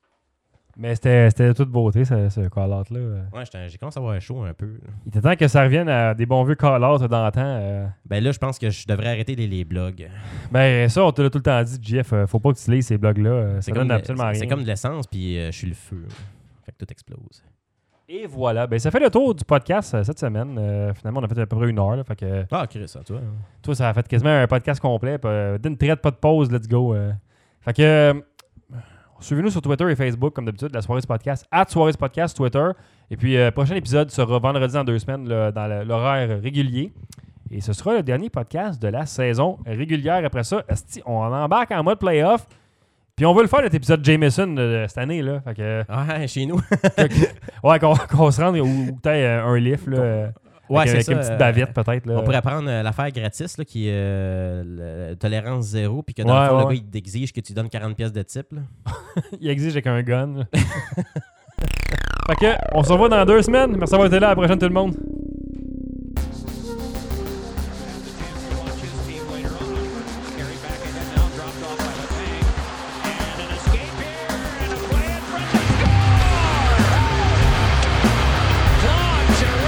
Mais c'était, c'était de toute beauté, ce, ce call-out-là. Ouais, j'ai commencé à avoir chaud un peu. Il était temps que ça revienne à des bons vieux call-outs d'antan. Euh... Ben là, je pense que je devrais arrêter les, les blogs. Ben ça, on te l'a tout le temps dit, Jeff. Faut pas que tu lises ces blogs-là. C'est ça comme, donne absolument c'est, rien. c'est comme de l'essence, puis euh, je suis le feu. Fait que tout explose. Et voilà. Ben ça fait le tour du podcast euh, cette semaine. Euh, finalement, on a fait à peu près une heure. Là, fait que, ah, Chris, ça, toi. Toi, ça a fait quasiment un podcast complet. Euh, D'une traite, pas de pause, let's go. Euh. Fait que... Euh, suivez-nous sur Twitter et Facebook, comme d'habitude, la Soirée du Podcast, at Soirée du Podcast, Twitter. Et puis, euh, prochain épisode sera vendredi dans deux semaines, là, dans le, l'horaire régulier. Et ce sera le dernier podcast de la saison régulière. Après ça, esti, on embarque en mode playoff. Puis on veut le faire, notre épisode Jameson de cette année. Là. Fait que, ouais, chez nous. ouais, qu'on, qu'on se rende, ou, ou peut-être un lift. Là, ouais, avec, c'est avec ça, une petite bavette, euh, peut-être. Là. On pourrait prendre euh, l'affaire gratis, là, qui est euh, tolérance zéro, puis que dans ouais, le fond, ouais. le gars, il t'exige que tu donnes quarante pièces de type. Là. Il exige avec un gun. Fait que, on se revoit dans deux semaines. Merci d'avoir été là. À la prochaine, tout le monde. John